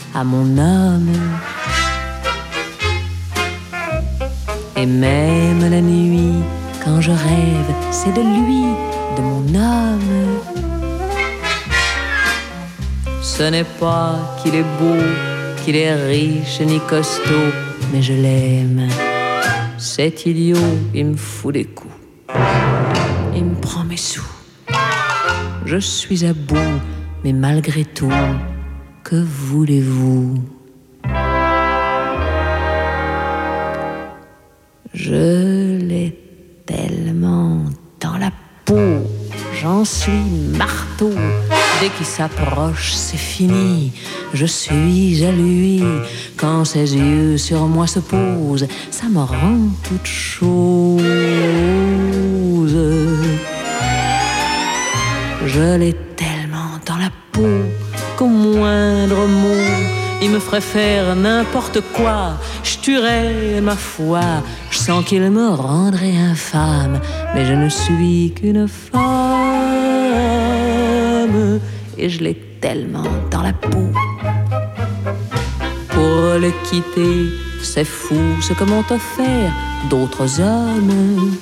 à mon homme. Et même la nuit, quand je rêve, c'est de lui, de mon homme. Ce n'est pas qu'il est beau, qu'il est riche ni costaud, mais je l'aime. Cet idiot, il me fout des coups, il me prend mes sous. Je suis à bout, mais malgré tout, que voulez-vous? Je l'ai tellement dans la peau, j'en suis marteau. Dès qu'il s'approche, c'est fini. Je suis à lui. Quand ses yeux sur moi se posent, ça me rend toute chose. Je l'ai tellement dans la peau qu'au moindre mot, il me ferait faire n'importe quoi. Je tuerais ma foi. Je sens qu'il me rendrait infâme, mais je ne suis qu'une femme. Et je l'ai tellement dans la peau. Pour le quitter, c'est fou ce que m'ont offert d'autres hommes.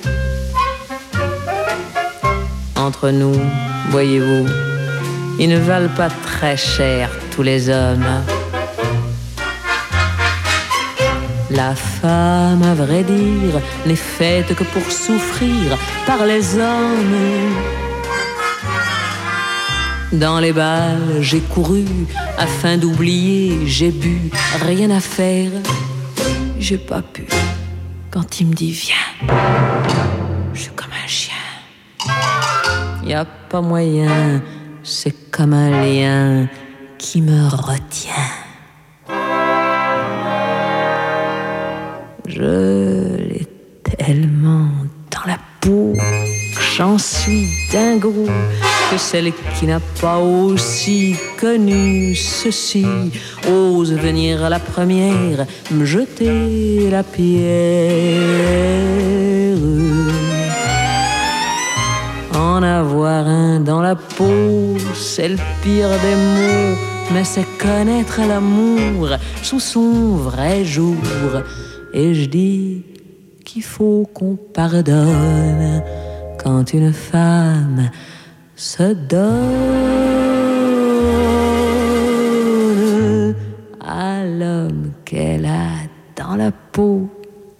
Entre nous, voyez-vous, ils ne valent pas très cher tous les hommes. La femme, à vrai dire, n'est faite que pour souffrir par les hommes. Dans les bals, j'ai couru afin d'oublier, j'ai bu, rien à faire. J'ai pas pu. Quand il me dit viens, je suis comme un chien. Y a pas moyen, c'est comme un lien qui me retient. Je l'ai tellement dans la peau que j'en suis dingo, que celle qui n'a pas aussi connu ceci ose venir à la première me jeter la pierre. En avoir un dans la peau, c'est le pire des mots, mais c'est connaître l'amour sous son vrai jour. Et je dis qu'il faut qu'on pardonne quand une femme se donne à l'homme qu'elle a dans la peau.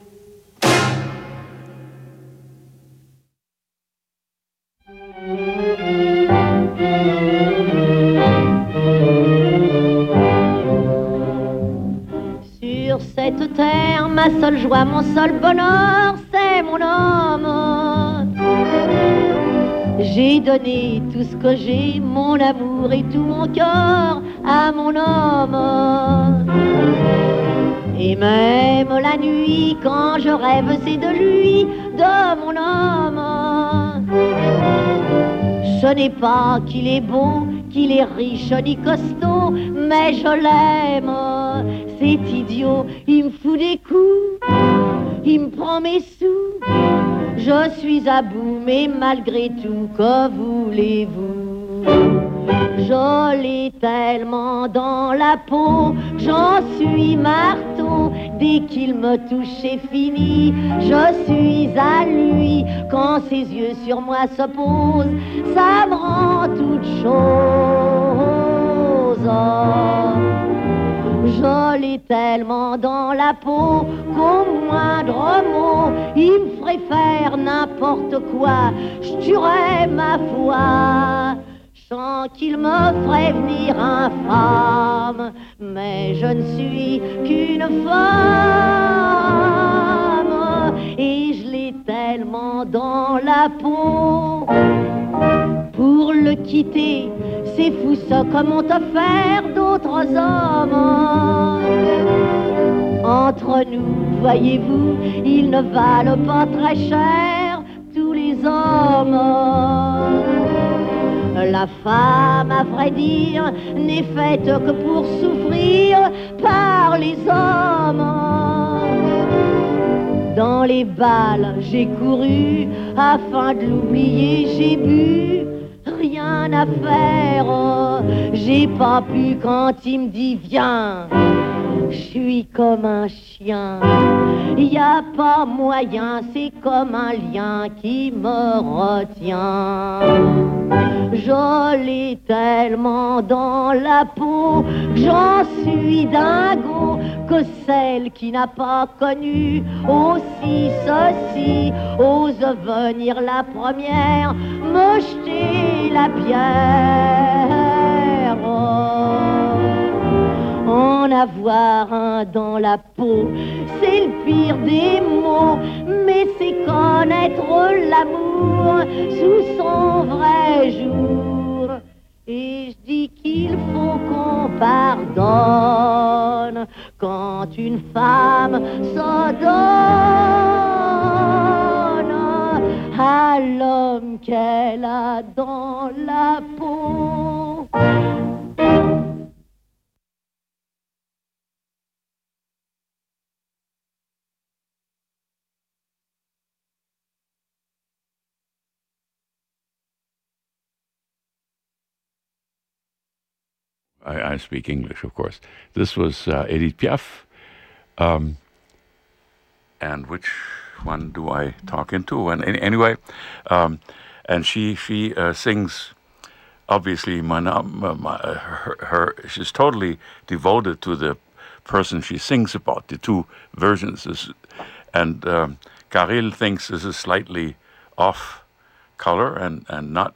Sur cette terre, ma seule joie, mon seul bonheur, c'est mon homme. J'ai donné tout ce que j'ai, mon amour et tout mon cœur à mon homme. Et même la nuit, quand je rêve, c'est de lui, de mon homme. Ce n'est pas qu'il est beau, qu'il est riche ni costaud, mais je l'aime. C'est idiot, il me fout des coups, il me prend mes sous. Je suis à bout, mais malgré tout, que voulez-vous? Je l'ai tellement dans la peau, j'en suis marteau. Dès qu'il me touche, c'est fini. Je suis à lui, quand ses yeux sur moi se posent, ça me rend toute chose. Je l'ai tellement dans la peau qu'au moindre mot, il me ferait faire n'importe quoi. Je tuerais ma foi. Je sens qu'il me ferait venir infâme, mais je ne suis qu'une femme. Et je l'ai tellement dans la peau. Pour le quitter, c'est fou ça comme on offert d'autres hommes. Entre nous, voyez-vous, ils ne valent pas très cher tous les hommes. La femme, à vrai dire, n'est faite que pour souffrir par les hommes. Dans les bals, j'ai couru afin de l'oublier, j'ai bu, rien rien à faire. J'ai pas pu quand il me dit viens. Je suis comme un chien, y a pas moyen, c'est comme un lien qui me retient. Je l'ai tellement dans la peau que j'en suis dingo, que celle qui n'a pas connu aussi ceci ose venir la première me jeter la pierre. En avoir un dans la peau, c'est le pire des mots, mais c'est connaître l'amour sous son vrai jour. Et je dis qu'il faut qu'on pardonne quand une femme se donne à l'homme qu'elle a dans la peau. I speak English, of course. This was Edith Piaf. And which one do I talk into? And anyway, and she sings. Obviously, she's totally devoted to the person she sings about. The two versions, and Caril thinks this is slightly off color and not.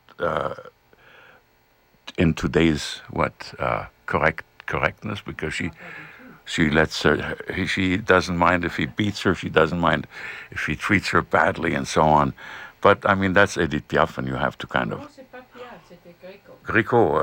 In today's correctness, because she lets her, she doesn't mind if he beats her, she doesn't mind if he treats her badly and so on. But I mean, that's Edith Piaf, and you have to kind of Greco.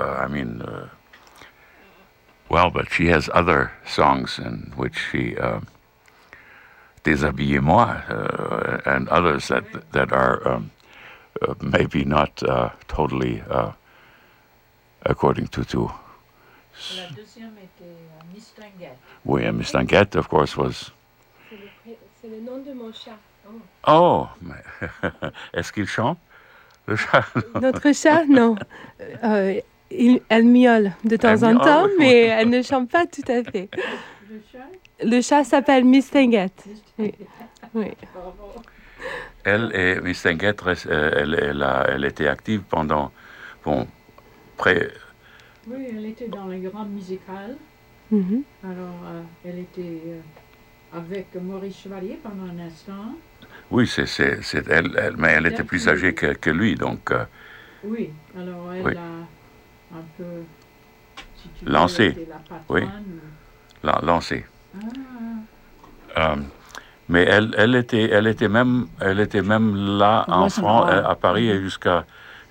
Well, but she has other songs in which she Déshabillez-moi and others that are maybe not totally. According to La deuxième était Miss Tanguette. Oui, Miss Tanguette, of course, was. C'est le nom de mon chat. Oh, est-ce qu'il chante, le chat? Notre chat, non. Elle miaule de temps en temps, mais elle ne chante pas tout à fait. Le chat s'appelle Miss Tanguette. Oui. Elle et Miss Tanguette, elle était active pendant. Oui, elle était dans les grandes musicales. Mm-hmm. Alors, elle était avec Maurice Chevalier pendant un instant. Oui, c'est elle, mais elle était plus âgée que lui, donc. Oui, alors elle a un peu. Si tu lancé. Veux, la patronne, oui. Lancé. Mais elle était même là en France, à Paris, jusqu'à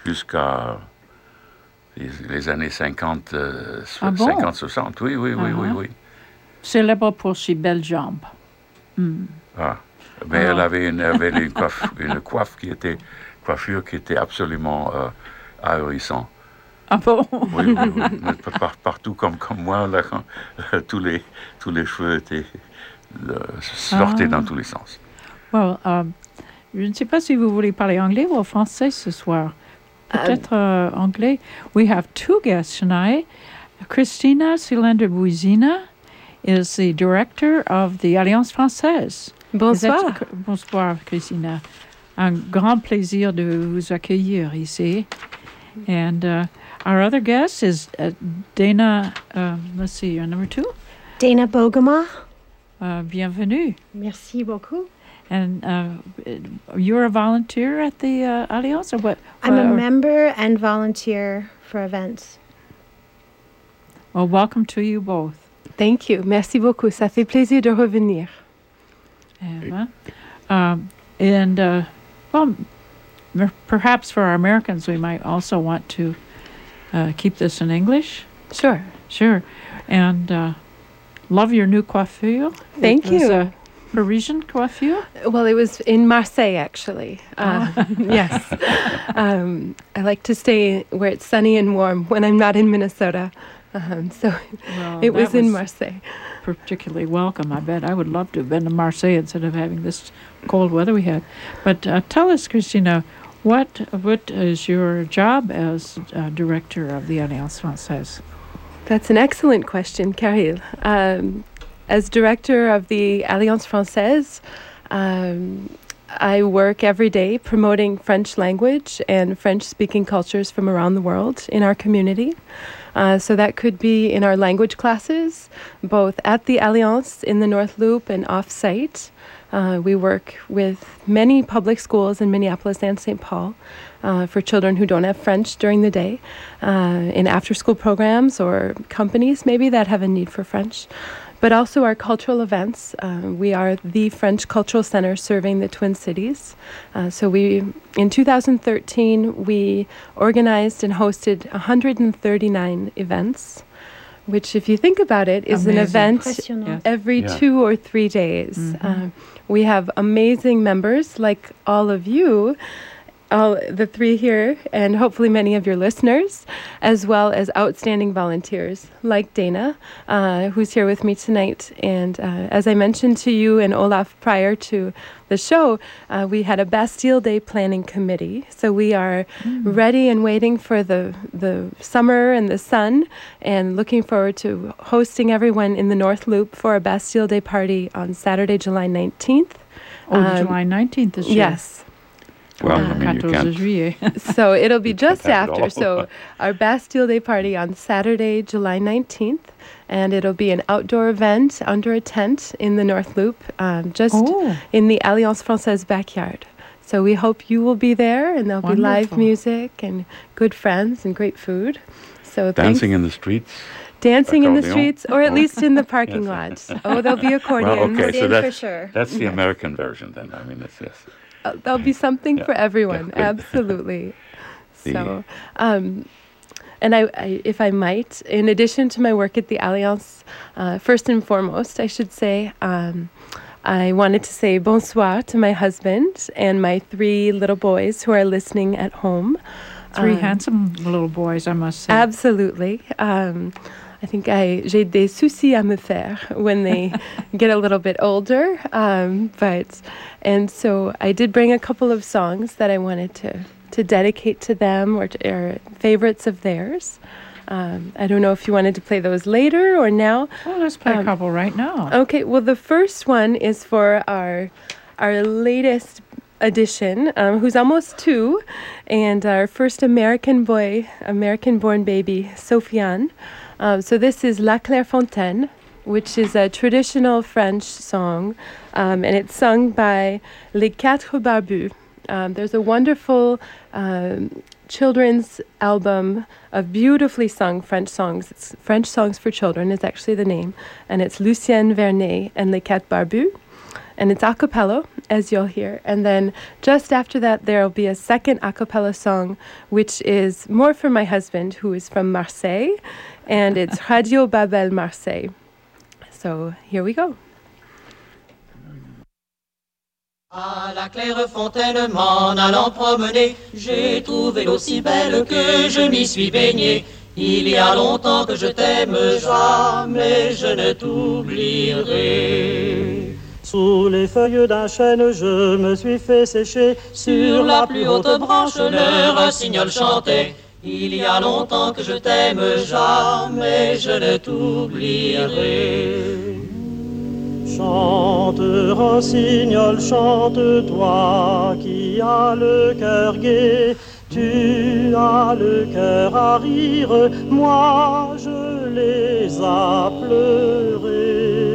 les années 50, 60. Oui. Célèbre pour ses belles jambes. Mm. Ah. Mais elle avait une coiffure qui était absolument ahurissante. Ah bon? Oui. Partout comme moi, là, tous les cheveux sortaient dans tous les sens. Well, je ne sais pas si vous voulez parler anglais ou français ce soir. Peut-être anglais. We have two guests tonight. Christina Cilander-Bouizina is the director of the Alliance Française. Bonsoir. Bonsoir, Christina. Un grand plaisir de vous accueillir ici. And our other guest is Dana, let's see, your number 2? Dana Bogema. Bienvenue. Merci beaucoup. And you're a volunteer at the Alliance, or what? I'm a member and volunteer for events. Well, welcome to you both. Thank you. Merci beaucoup. Ça fait plaisir de revenir. Well, perhaps for our Americans, we might also want to keep this in English. Sure. And love your new coiffure. Thank you. Parisian coiffure? Well, it was in Marseille, actually. Yes. I like to stay where it's sunny and warm when I'm not in Minnesota. So it was in Marseille. Particularly welcome, I bet. I would love to have been to Marseille instead of having this cold weather we had. But tell us, Christina, What is your job as director of the Alliance Française? That's an excellent question, Caril. As director of the Alliance Française, I work every day promoting French language and French-speaking cultures from around the world in our community. So that could be in our language classes, both at the Alliance in the North Loop and off-site. We work with many public schools in Minneapolis and St. Paul for children who don't have French during the day, in after-school programs or companies maybe that have a need for French. But also our cultural events. We are the French Cultural Center serving the Twin Cities. So in 2013, we organized and hosted 139 events, which if you think about it, is amazing. An event every 2 or 3 days. Mm-hmm. We have amazing members like all of you, all the 3 here, and hopefully many of your listeners, as well as outstanding volunteers like Dana, who's here with me tonight. And as I mentioned to you and Olaf prior to the show, we had a Bastille Day planning committee. So we are ready and waiting for the summer and the sun, and looking forward to hosting everyone in the North Loop for a Bastille Day party on Saturday, July 19th. July 19th this year. Yes. Well, I mean, you 14 can't. juillet. So it'll be just have it after. all. So our Bastille Day party on Saturday, July 19th. And it'll be an outdoor event under a tent in the North Loop, just in the Alliance Française backyard. So we hope you will be there, and there'll be live music and good friends and great food. So Dancing in the streets. Dancing in the Accordion. streets, or at least in the parking lot. Oh, there'll be accordions. Well, okay, so for sure. that's the American version then. I mean, it's yes. There'll be something for everyone. Yeah, good. Absolutely. So, and I, if I might, in addition to my work at the Alliance, first and foremost, I should say, I wanted to say bonsoir to my husband and my 3 little boys who are listening at home. 3 handsome little boys, I must say. Absolutely. I think j'ai des soucis à me faire when they get a little bit older. And so I did bring a couple of songs that I wanted to dedicate to them, or favorites of theirs. I don't know if you wanted to play those later or now. Well, let's play a couple right now. Okay, well, the first one is for our latest edition, who's almost 2, and our first American-born baby, Sofiane. So this is La Clairefontaine, which is a traditional French song, and it's sung by Les Quatre Barbus. There's a wonderful children's album of beautifully sung French songs. It's French Songs for Children is actually the name, and it's Lucienne Vernet and Les Quatre Barbus. And it's a cappella, as you'll hear. And then just after that, there'll be a second a cappella song, which is more for my husband, who is from Marseille, and it's Radio Babel Marseille. So here we go. À la Clairefontaine, m'en allant promener, j'ai trouvé l'eau si belle que je m'y suis baigné. Il y a longtemps que je t'aime, jamais je ne t'oublierai. Sous les feuilles d'un chêne, je me suis fait sécher. Sur la plus haute branche, le rossignol chantait. Il y a longtemps que je t'aime, jamais je ne t'oublierai. Chante, rossignol, chante, toi qui as le cœur gai. Tu as le cœur à rire, moi je les appellerai.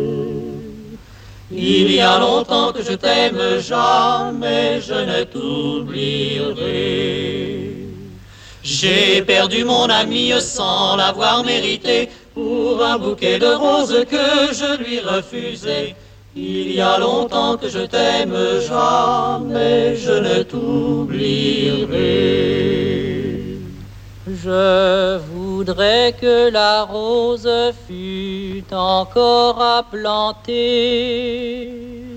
Il y a longtemps que je t'aime, jamais je ne t'oublierai. J'ai perdu mon ami sans l'avoir mérité pour un bouquet de roses que je lui refusais. Il y a longtemps que je t'aime, jamais je ne t'oublierai. Je voudrais que la rose fût encore à planter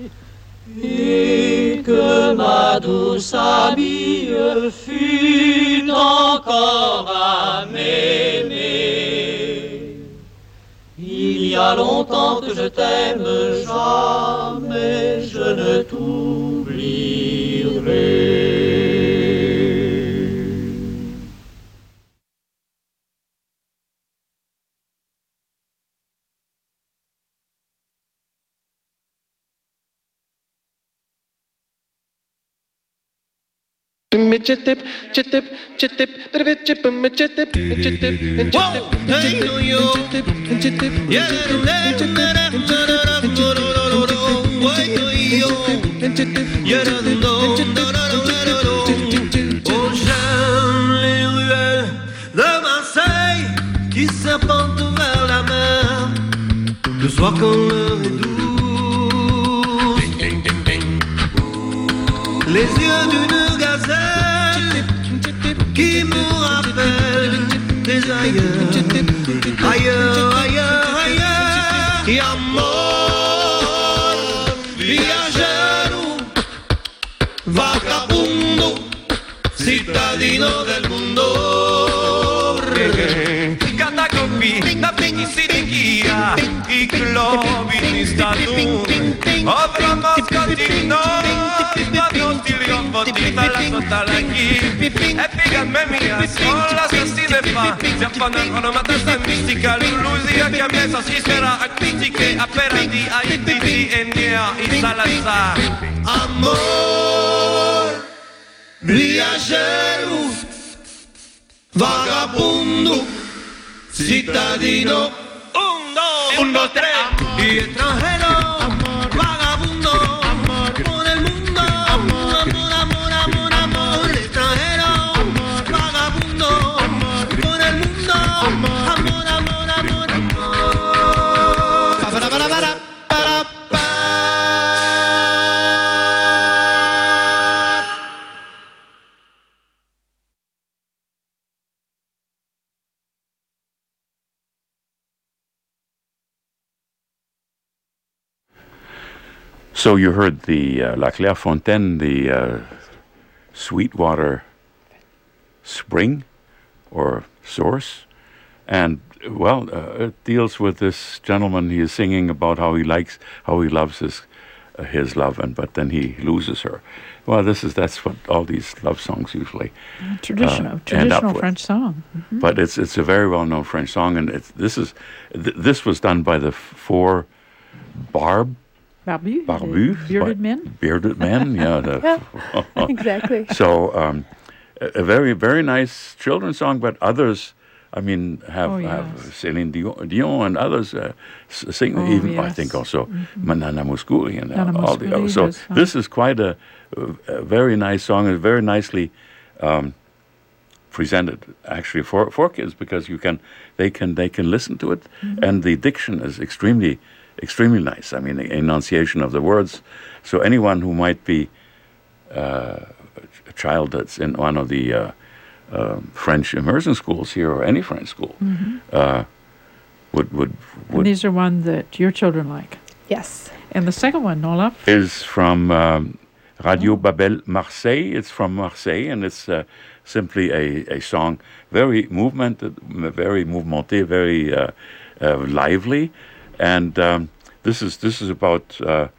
et que ma douce amie fût encore à m'aimer. Il y a longtemps que je t'aime, jamais je ne t'oublierai. j'aime les ruelles de Marseille qui serpentent vers la mer. Le soir quand l'heure est douce, les yeux d'une gazelle qui me rappelle des ailleurs, ailleurs, ailleurs, ailleurs. Y amor, viajero, vagabundo, cittadino del mundo. Catacopi, na picchia, i globi di stagione, ovra mascatino, non ti riconfondita la sott'alaghi, e pigame mia, con la sassine fa, si affanno con una testa mistica, l'illusia che a me si spera a critiche, a perandi, a ittiti e nia, i Salazar. Amor, viajero, vagabundo, cittadino, un, dos, tres, y extranjero, vagabundo, por el mundo, amor, amor, amor, amor, extranjero, vagabundo, por el mundo, amor, amor, amor, amor. So you heard the La Clairefontaine, the Sweetwater spring or source, and well, it deals with this gentleman. He is singing about how he loves his love, but then he loses her. Well, that's what all these love songs usually traditional French song. Mm-hmm. But it's a very well known French song, and this was done by the four Barbu, bearded men. Bearded men, yeah. Exactly. So a very, very nice children's song, but others, I mean, have Céline Dion and others sing. I think also Nana Mouskouri and all the others. So this is quite a very nice song, and very nicely presented actually for kids, because they can listen to it, and the diction is extremely nice. I mean, the enunciation of the words. So anyone who might be a child that's in one of the French immersion schools here, or any French school, would. And these are one that your children like. Yes. And the second one, Olaf, is from Radio Babel Marseille. It's from Marseille, and it's simply a song, very mouvementé, very lively. And this is about the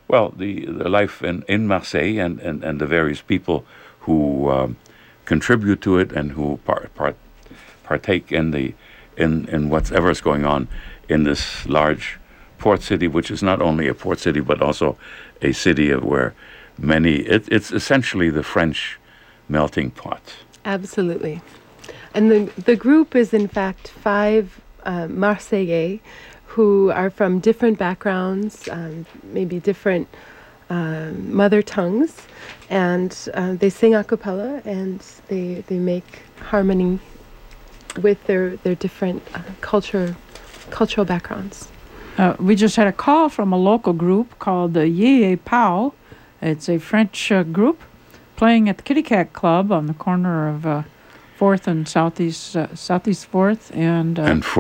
life in Marseille and the various people who contribute to it and who partake in whatever is going on in this large port city, which is not only a port city but also a city where it's essentially the French melting pot. Absolutely. And the group is in fact 5 Marseillais who are from different backgrounds, maybe different mother tongues, and they sing a cappella, and they make harmony with their different cultural backgrounds. We just had a call from a local group called the Yé Yé Pow. It's a French group playing at the Kitty Cat Club on the corner of 4th and Southeast 4th and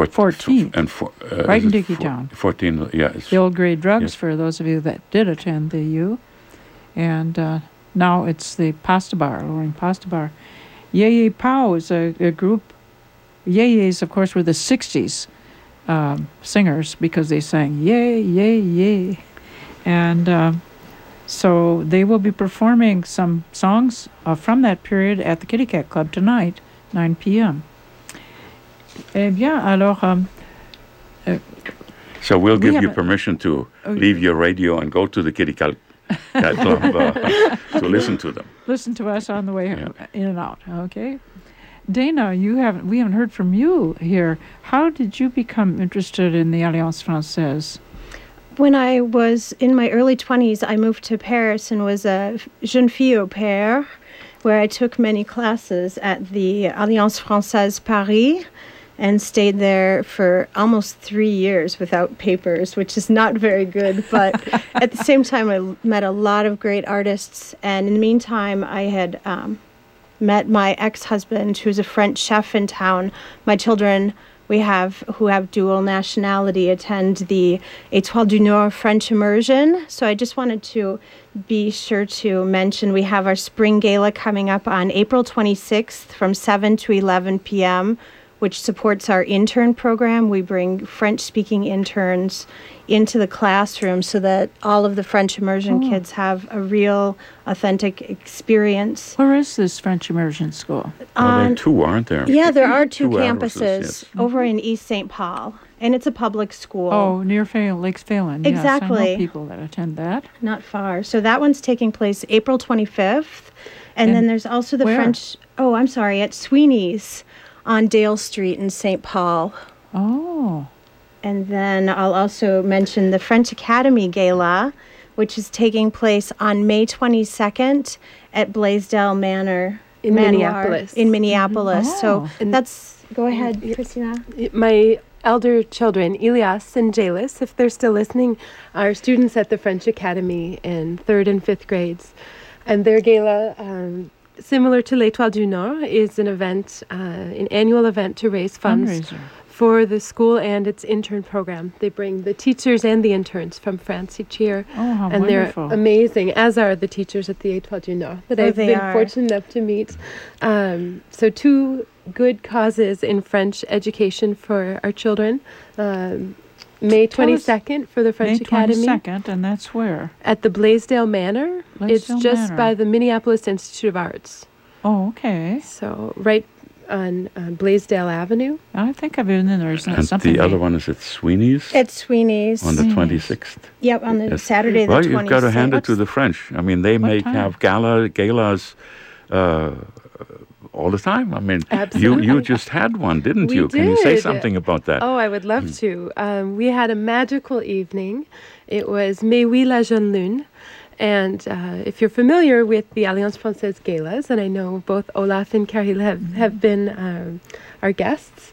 14th. Right in Dickeytown. 14, yeah. The old Grey Drugs, for those of you that did attend the U. And now it's the Pasta Bar, Loring Pasta Bar. Yé Yé Pow is a group. Yé Yés, of course, were the 60s singers, because they sang yay, yay, yay. And so they will be performing some songs from that period at the Kitty Cat Club tonight, 9 p.m. Eh bien, alors... so we'll give you permission to leave your radio and go to the Kitty Cat I'd love to listen to them. Listen to us on the way in and out, okay? Dana, we haven't heard from you here. How did you become interested in the Alliance Française? When I was in my early 20s, I moved to Paris and was a jeune fille au pair, where I took many classes at the Alliance Française Paris and stayed there for almost 3 years without papers, which is not very good. But at the same time, I met a lot of great artists. And in the meantime, I had met my ex-husband, who's a French chef in town. My children who have dual nationality attend the Étoile du Nord French immersion. So I just wanted to be sure to mention we have our spring gala coming up on April 26th from 7 to 11 p.m., which supports our intern program. We bring French-speaking interns into the classroom so that all of the French immersion kids have a real, authentic experience. Where is this French immersion school? Well, there are two, aren't there? Yeah, there are two campuses, campuses over in East St. Paul, and it's a public school. Oh, near Lake Phelan. Exactly. Yes, I know people that attend that. Not far. So that one's taking place April 25th, and then there's also the French... Oh, I'm sorry, at Sweeney's on Dale Street in St. Paul. Oh. And then I'll also mention the French Academy Gala, which is taking place on May 22nd at Blaisdell Manor in Minneapolis. In Minneapolis. Mm-hmm. So that's... Go ahead, Christina. My elder children, Elias and Jalis, if they're still listening, are students at the French Academy in 3rd and 5th grades. And their gala... similar to L'Étoile du Nord, is an event, an annual event to raise funds for the school and its intern program. They bring the teachers and the interns from France each year. Oh, how and wonderful. They're amazing, as are the teachers at the Étoile du Nord that I've been fortunate enough to meet. So 2 good causes in French education for our children. May 22nd for the French Academy. May 22nd, and that's where? At the Blaisdell Manor. It's just by the Minneapolis Institute of Arts. Oh, okay. So right on Blaisdell Avenue. I think I've been in there. And something the other one is at Sweeney's? At Sweeney's. On the 26th. Yep, on the Saturday the 26th. Well, you've got to hand it to the French. I mean, they have galas all the time. I mean, you just had one, didn't you? Can you say something about that? Oh, I would love to. We had a magical evening. It was Mais oui la jeune lune. And if you're familiar with the Alliance Française galas, and I know both Olaf and Caril have been our guests,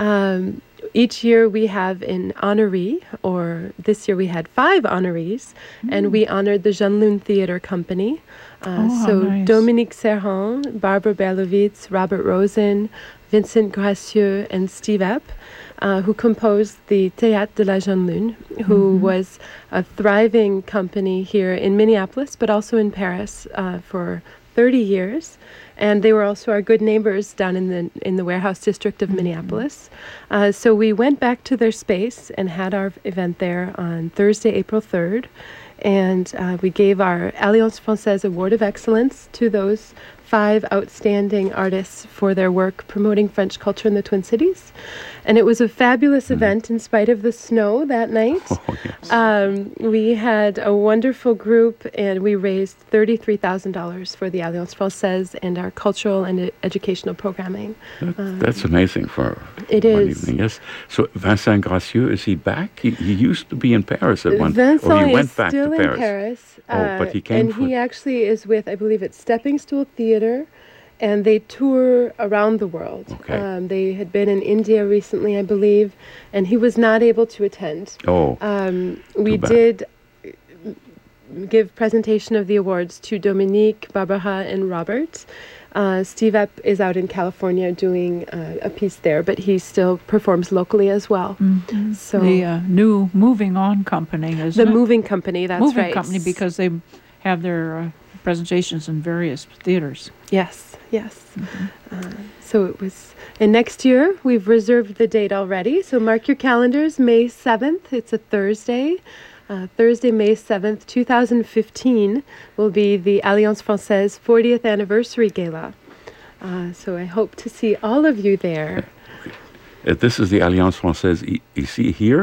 each year we have an honoree, or this year we had 5 honorees, and we honored the Jeune Lune Theater Company. Nice. Dominique Serhon, Barbara Berlovitz, Robert Rosen, Vincent Gracieux, and Steve Epp, who composed the Théâtre de la Jeune Lune, who was a thriving company here in Minneapolis, but also in Paris for 30 years. And they were also our good neighbors down in the warehouse district of Minneapolis. So we went back to their space and had our event there on Thursday, April 3rd. And we gave our Alliance Française Award of Excellence to those 5 outstanding artists for their work promoting French culture in the Twin Cities. And it was a fabulous event in spite of the snow that night. Oh, yes. We had a wonderful group, and we raised $33,000 for the Alliance Française and our cultural and educational programming. That's amazing for it one is. evening, yes. So Vincent Gracieux, is he back? He used to be in Paris at one time. Vincent he went back still to in Paris. But he And came he actually is with, I believe it's Stepping Stool Theater, and they tour around the world. Okay. They had been in India recently, I believe, and he was not able to attend. We did give presentation of the awards to Dominique, Barbara, and Robert. Steve Epp is out in California doing a piece there, but he still performs locally as well. Mm-hmm. So the new Moving On Company, isn't the it? Moving Company, that's Moving right. Company, because they have their presentations in various theaters. Yes. So it was, and next year we've reserved the date already. So mark your calendars, May 7th. It's a Thursday. Thursday, May 7th, 2015 will be the Alliance Française 40th Anniversary Gala. So I hope to see all of you there. This is the Alliance Française ici, here?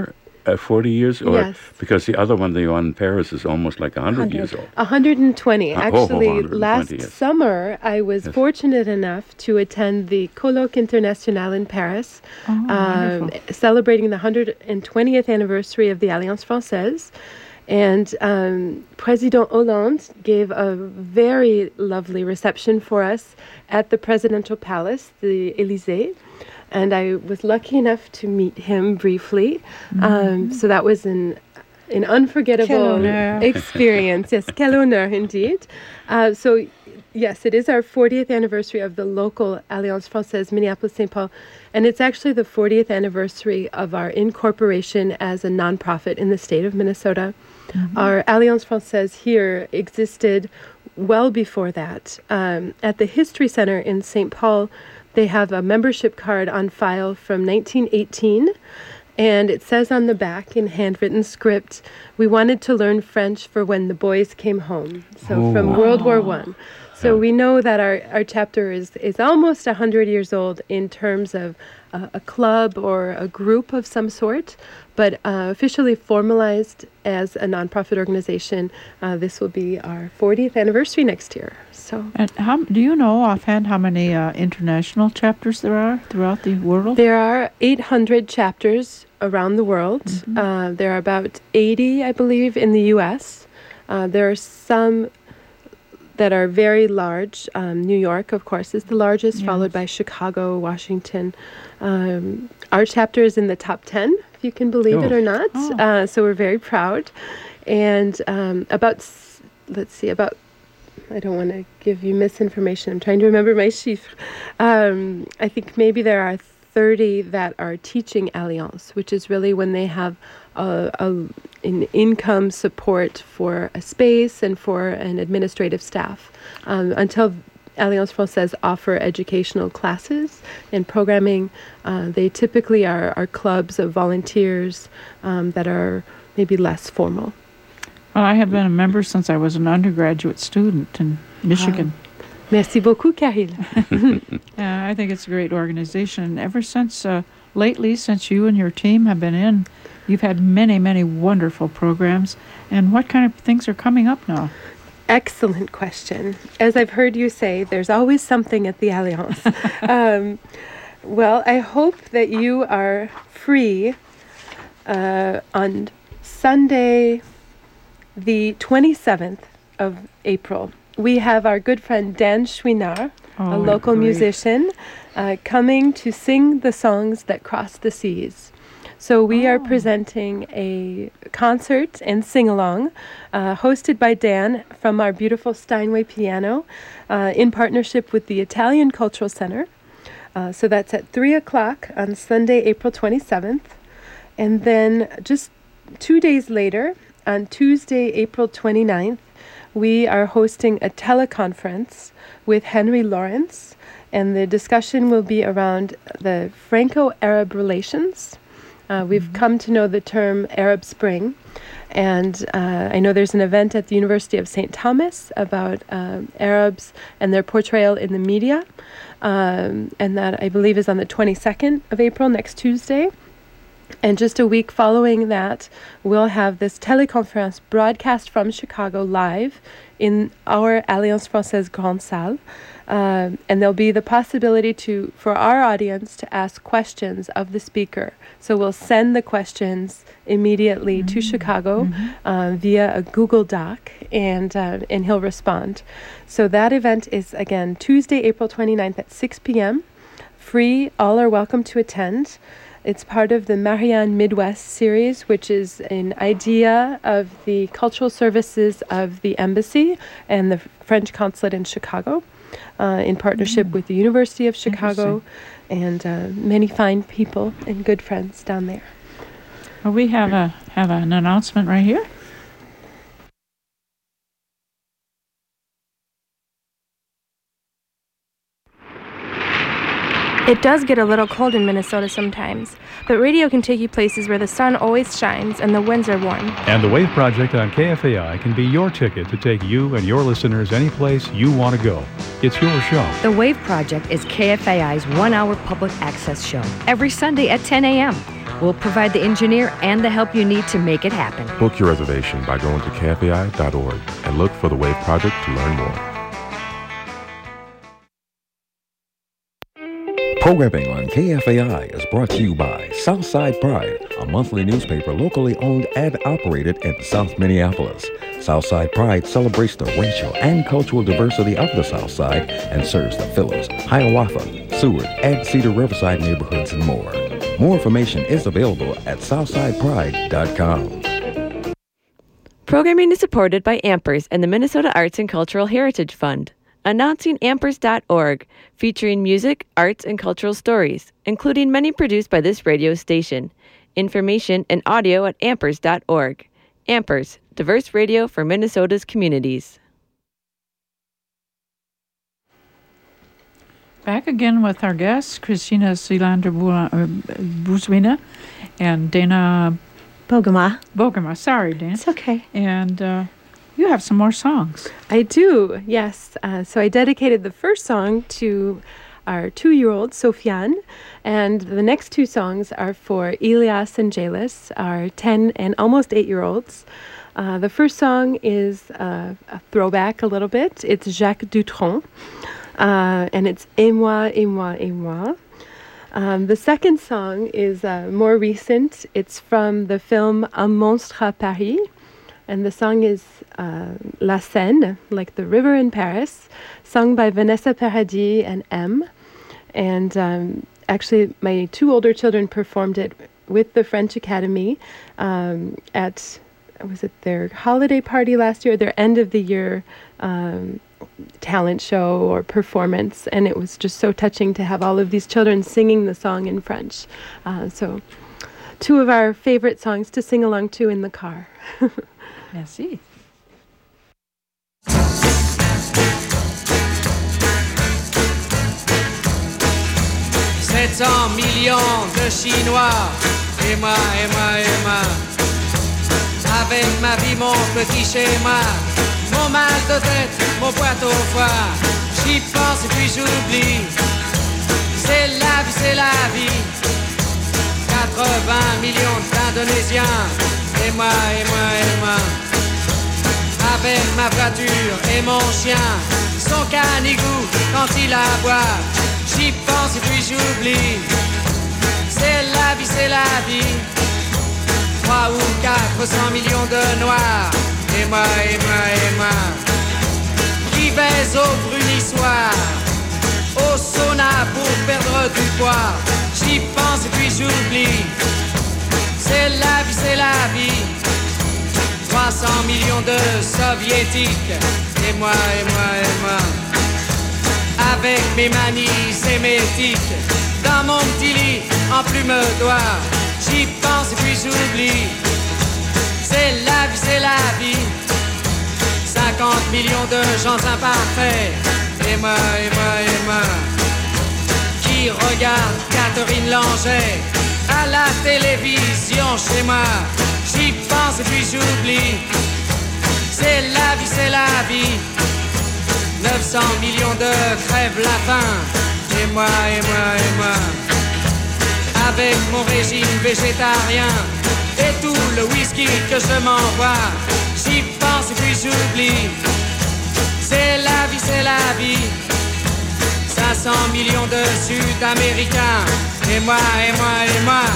40 years? Or yes. Because the other one, the one in Paris, is almost like 100 years old. 120. Actually, 120, last yes. summer, I was fortunate enough to attend the Colloque International in Paris, celebrating the 120th anniversary of the Alliance Française. And President Hollande gave a very lovely reception for us at the presidential palace, the Élysée. And I was lucky enough to meet him briefly. So that was an unforgettable experience. Yes, quel honneur indeed. So yes, it is our 40th anniversary of the local Alliance Française Minneapolis-St. Paul. And it's actually the 40th anniversary of our incorporation as a nonprofit in the state of Minnesota. Our Alliance Française here existed well before that. At the History Center in St. Paul, they have a membership card on file from 1918, and it says on the back in handwritten script, we wanted to learn French for when the boys came home. So from World War I. So we know that our chapter is almost 100 years old in terms of a club or a group of some sort, but officially formalized as a nonprofit organization. This will be our 40th anniversary next year. So, and do you know offhand how many international chapters there are throughout the world? There are 800 chapters around the world. There are about 80, I believe, in the U.S. There are some that are very large. New York, of course, is the largest, followed by Chicago, Washington. Our chapter is in the top 10, if you can believe it or not. So we're very proud. And about, I don't want to give you misinformation. I'm trying to remember my chiffre. I think maybe there are 30 that are teaching Alliance, which is really when they have an income support for a space and for an administrative staff. Until Alliance Française offer educational classes and programming, they typically are clubs of volunteers that are maybe less formal. Well, I have been a member since I was an undergraduate student in Michigan. Merci beaucoup, Caril. I think it's a great organization. Ever since, lately, since you and your team have been in, you've had many, many wonderful programs. And what kind of things are coming up now? Excellent question. As I've heard you say, there's always something at the Alliance. Well, I hope that you are free on Sunday, the 27th of April. We have our good friend Dan Chouinard, a local musician, coming to sing the songs that cross the seas. So we are presenting a concert and sing-along hosted by Dan from our beautiful Steinway Piano in partnership with the Italian Cultural Center. So that's at 3 o'clock on Sunday, April 27th. And then just 2 days later, on Tuesday, April 29th, we are hosting a teleconference with Henry Lawrence, and the discussion will be around the Franco-Arab relations. We've come to know the term Arab Spring, and I know there's an event at the University of St. Thomas about Arabs and their portrayal in the media, and that I believe is on the 22nd of April, next Tuesday. And just a week following that, we'll have this teleconference broadcast from Chicago live in our Alliance Française Grande Salle. And there'll be the possibility for our audience to ask questions of the speaker. So we'll send the questions immediately to Chicago via a Google Doc, and he'll respond. So that event is, again, Tuesday, April 29th at 6 p.m. Free. All are welcome to attend. It's part of the Marianne Midwest series, which is an idea of the cultural services of the embassy and the French consulate in Chicago, in partnership with the University of Chicago and many fine people and good friends down there. Well, we have an announcement right here. It does get a little cold in Minnesota sometimes, but radio can take you places where the sun always shines and the winds are warm. And the Wave Project on KFAI can be your ticket to take you and your listeners any place you want to go. It's your show. The Wave Project is KFAI's one-hour public access show every Sunday at 10 a.m. We'll provide the engineer and the help you need to make it happen. Book your reservation by going to kfai.org and look for the WAVE Project to learn more. Programming on KFAI is brought to you by Southside Pride, a monthly newspaper locally owned and operated in South Minneapolis. Southside Pride celebrates the racial and cultural diversity of the South Side and serves the Phillips, Hiawatha, Seward, and Cedar Riverside neighborhoods and more. More information is available at southsidepride.com. Programming is supported by Ampers and the Minnesota Arts and Cultural Heritage Fund. Announcing Ampers.org, featuring music, arts, and cultural stories, including many produced by this radio station. Information and audio at Ampers.org. Ampers, diverse radio for Minnesota's communities. Back again with our guests, Christina Silander-Bouzouina and Dana Bogema. Sorry, Dana. It's okay. And you have some more songs. I do, yes. So I dedicated the first song to our 2-year-old, Sofiane, and the next 2 songs are for Elias and Jalis, our 10 and almost 8-year-olds. The first song is a throwback a little bit. It's Jacques Dutronc, and it's Et moi, et moi, et moi. The second song is more recent. It's from the film Un monstre à Paris. And the song is La Seine, like the river in Paris, sung by Vanessa Paradis and M. And actually, my 2 older children performed it with the French Academy at, was it their holiday party last year, their end of the year talent show or performance. And it was just so touching to have all of these children singing the song in French. So 2 of our favorite songs to sing along to in the car. Merci. 700 millions de Chinois, et moi, et moi, et moi. Avec ma vie, mon petit schéma, mon mal de tête, mon poids au foie. J'y pense et puis j'oublie. C'est la vie, c'est la vie. 80 millions d'Indonésiens, et moi, et moi, et moi. Avec ma voiture et mon chien, son canigou quand il aboie. J'y pense et puis j'oublie. C'est la vie, c'est la vie. 300 ou 400 millions de noirs, et moi, et moi, et moi. Qui baise au brunissoir, au sauna pour perdre du poids. J'y pense et puis j'oublie. C'est la vie, c'est la vie. 300 millions de soviétiques, et moi, et moi, et moi. Avec mes manies sémétiques, dans mon petit lit en plume d'oie. J'y pense et puis j'oublie. C'est la vie, c'est la vie. 50 millions de gens imparfaits, et moi, et moi, et moi. Qui regarde Catherine Langer à la télévision chez moi. J'y pense et puis j'oublie. C'est la vie, c'est la vie. 900 millions de crèvent la faim, et moi, et moi, et moi. Avec mon régime végétarien et tout le whisky que je m'envoie. J'y pense et puis j'oublie. C'est la vie, c'est la vie. 500 millions de Sud-Américains, et moi, et moi, et moi.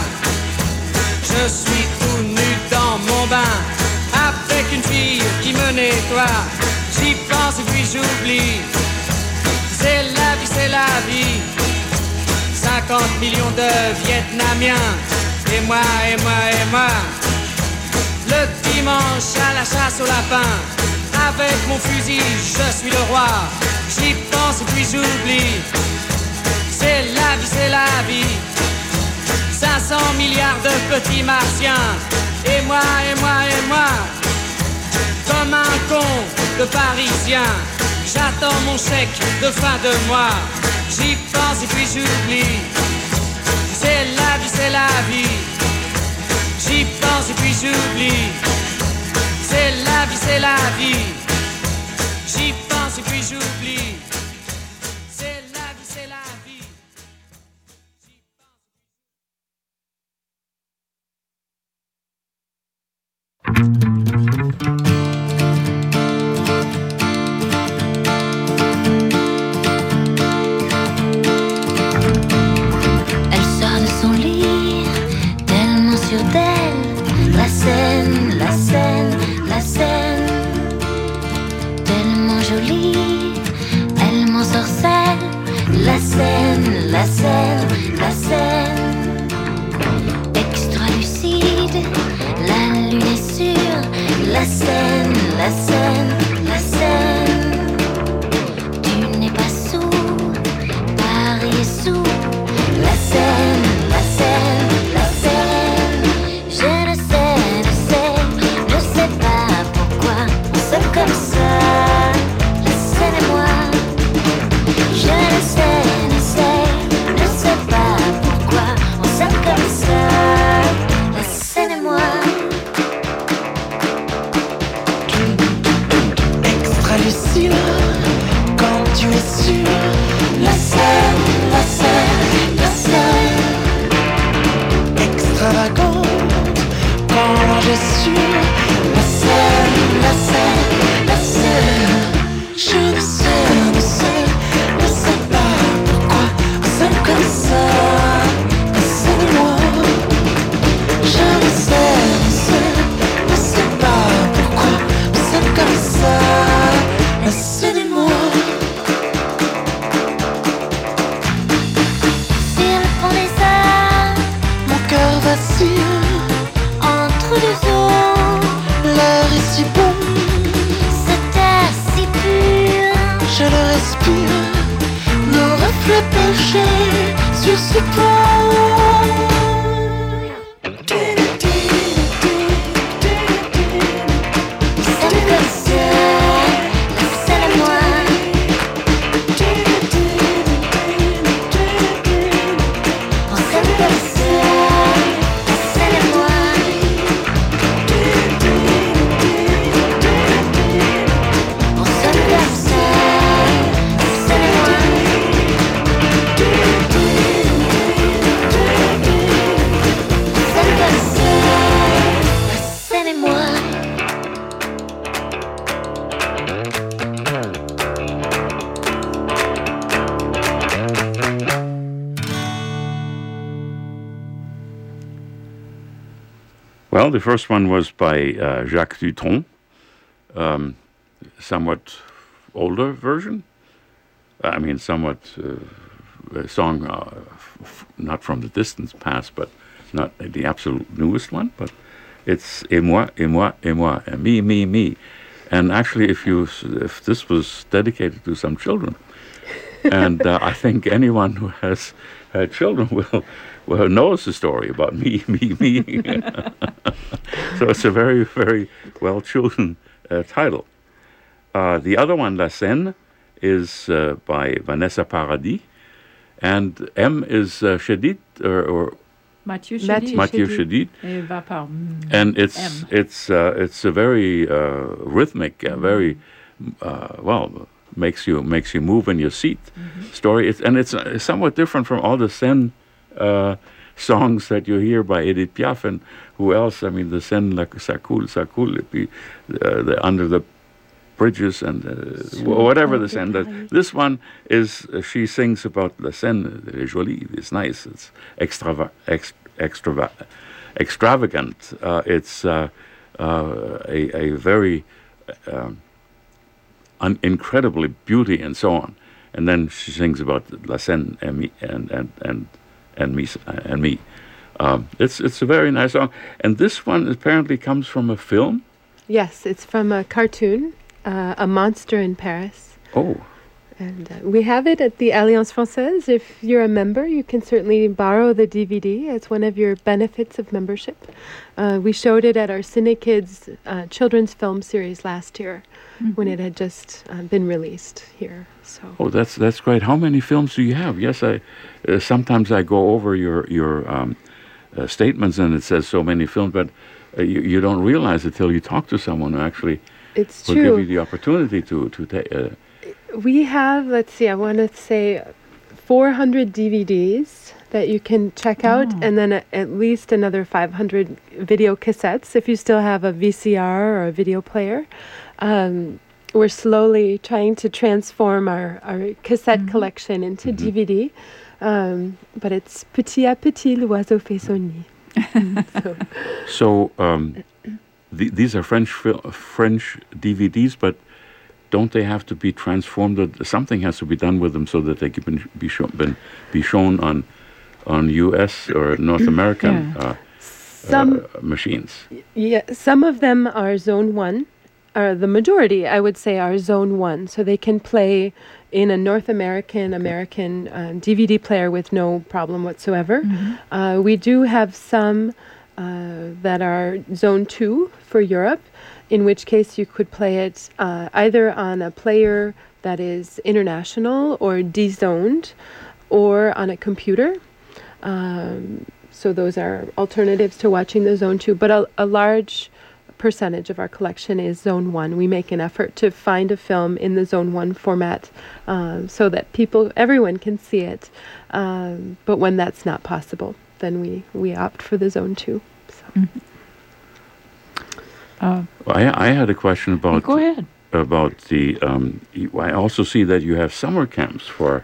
Je suis tout nu dans mon bain, avec une fille qui me nettoie. J'y pense et puis j'oublie. C'est la vie, c'est la vie. 50 millions de Vietnamiens, et moi, et moi, et moi. Le dimanche à la chasse au lapin, avec mon fusil, je suis le roi. J'y pense et puis j'oublie. C'est la vie, c'est la vie. 500 milliards de petits martiens, et moi, et moi, et moi. Comme un con de Parisien, j'attends mon chèque de fin de mois. J'y pense et puis j'oublie. C'est la vie, c'est la vie. J'y pense et puis j'oublie. C'est la vie, c'est la vie. J'y pense et puis j'oublie. C'est la vie, c'est la vie. Well, the first one was by Jacques Dutronc, somewhat older version. I mean, somewhat a song not from the distant past, but not the absolute newest one. But it's et moi, me, me, me. And actually, if this was dedicated to some children, and I think anyone who has had children will knows the story about me, me, me. So it's a very, very well-chosen title. The other one, La Seine, is by Vanessa Paradis, and M is Chédid, or Mathieu Chédid. Mathieu Chédid. And it's a very rhythmic, very makes you move in your seat story. It's somewhat different from all the Seine songs that you hear by Edith Piaf and who else. I mean, the Seine, ça coule, the under the bridges and whatever the Seine. This one is she sings about la Seine. It's jolie, it's nice, it's extravagant. It's a very incredibly beauty and so on. And then she sings about la Seine and me and me. It's a very nice song. And this one apparently comes from a film. Yes, it's from a cartoon, A Monster in Paris. Oh. And we have it at the Alliance Française. If you're a member, you can certainly borrow the DVD. It's one of your benefits of membership. We showed it at our CineKids children's film series last year when it had just been released here. So. Oh, that's great. How many films do you have? Yes, sometimes I go over your statements and it says so many films, but you don't realize it till you talk to someone who actually will give you the opportunity to take. We have, let's see, I want to say 400 DVDs that you can check out, and then at least another 500 video cassettes if you still have a VCR or a video player. We're slowly trying to transform our cassette collection into DVD, but it's petit à petit, l'oiseau fait son nid. So these are French DVDs, but don't they have to be transformed? Something has to be done with them so that they can be shown on U.S. or North American machines. Yeah, some of them are Zone 1. The majority, I would say, are Zone 1, so they can play in a North American DVD player with no problem whatsoever. We do have some that are Zone 2 for Europe, in which case you could play it either on a player that is international or de-zoned, or on a computer. So those are alternatives to watching the Zone 2, but a large percentage of our collection is Zone 1. We make an effort to find a film in the Zone 1 format so that everyone can see it. But when that's not possible, then we opt for the Zone 2. So. I had a question about. Go ahead. About the. I also see that you have summer camps for.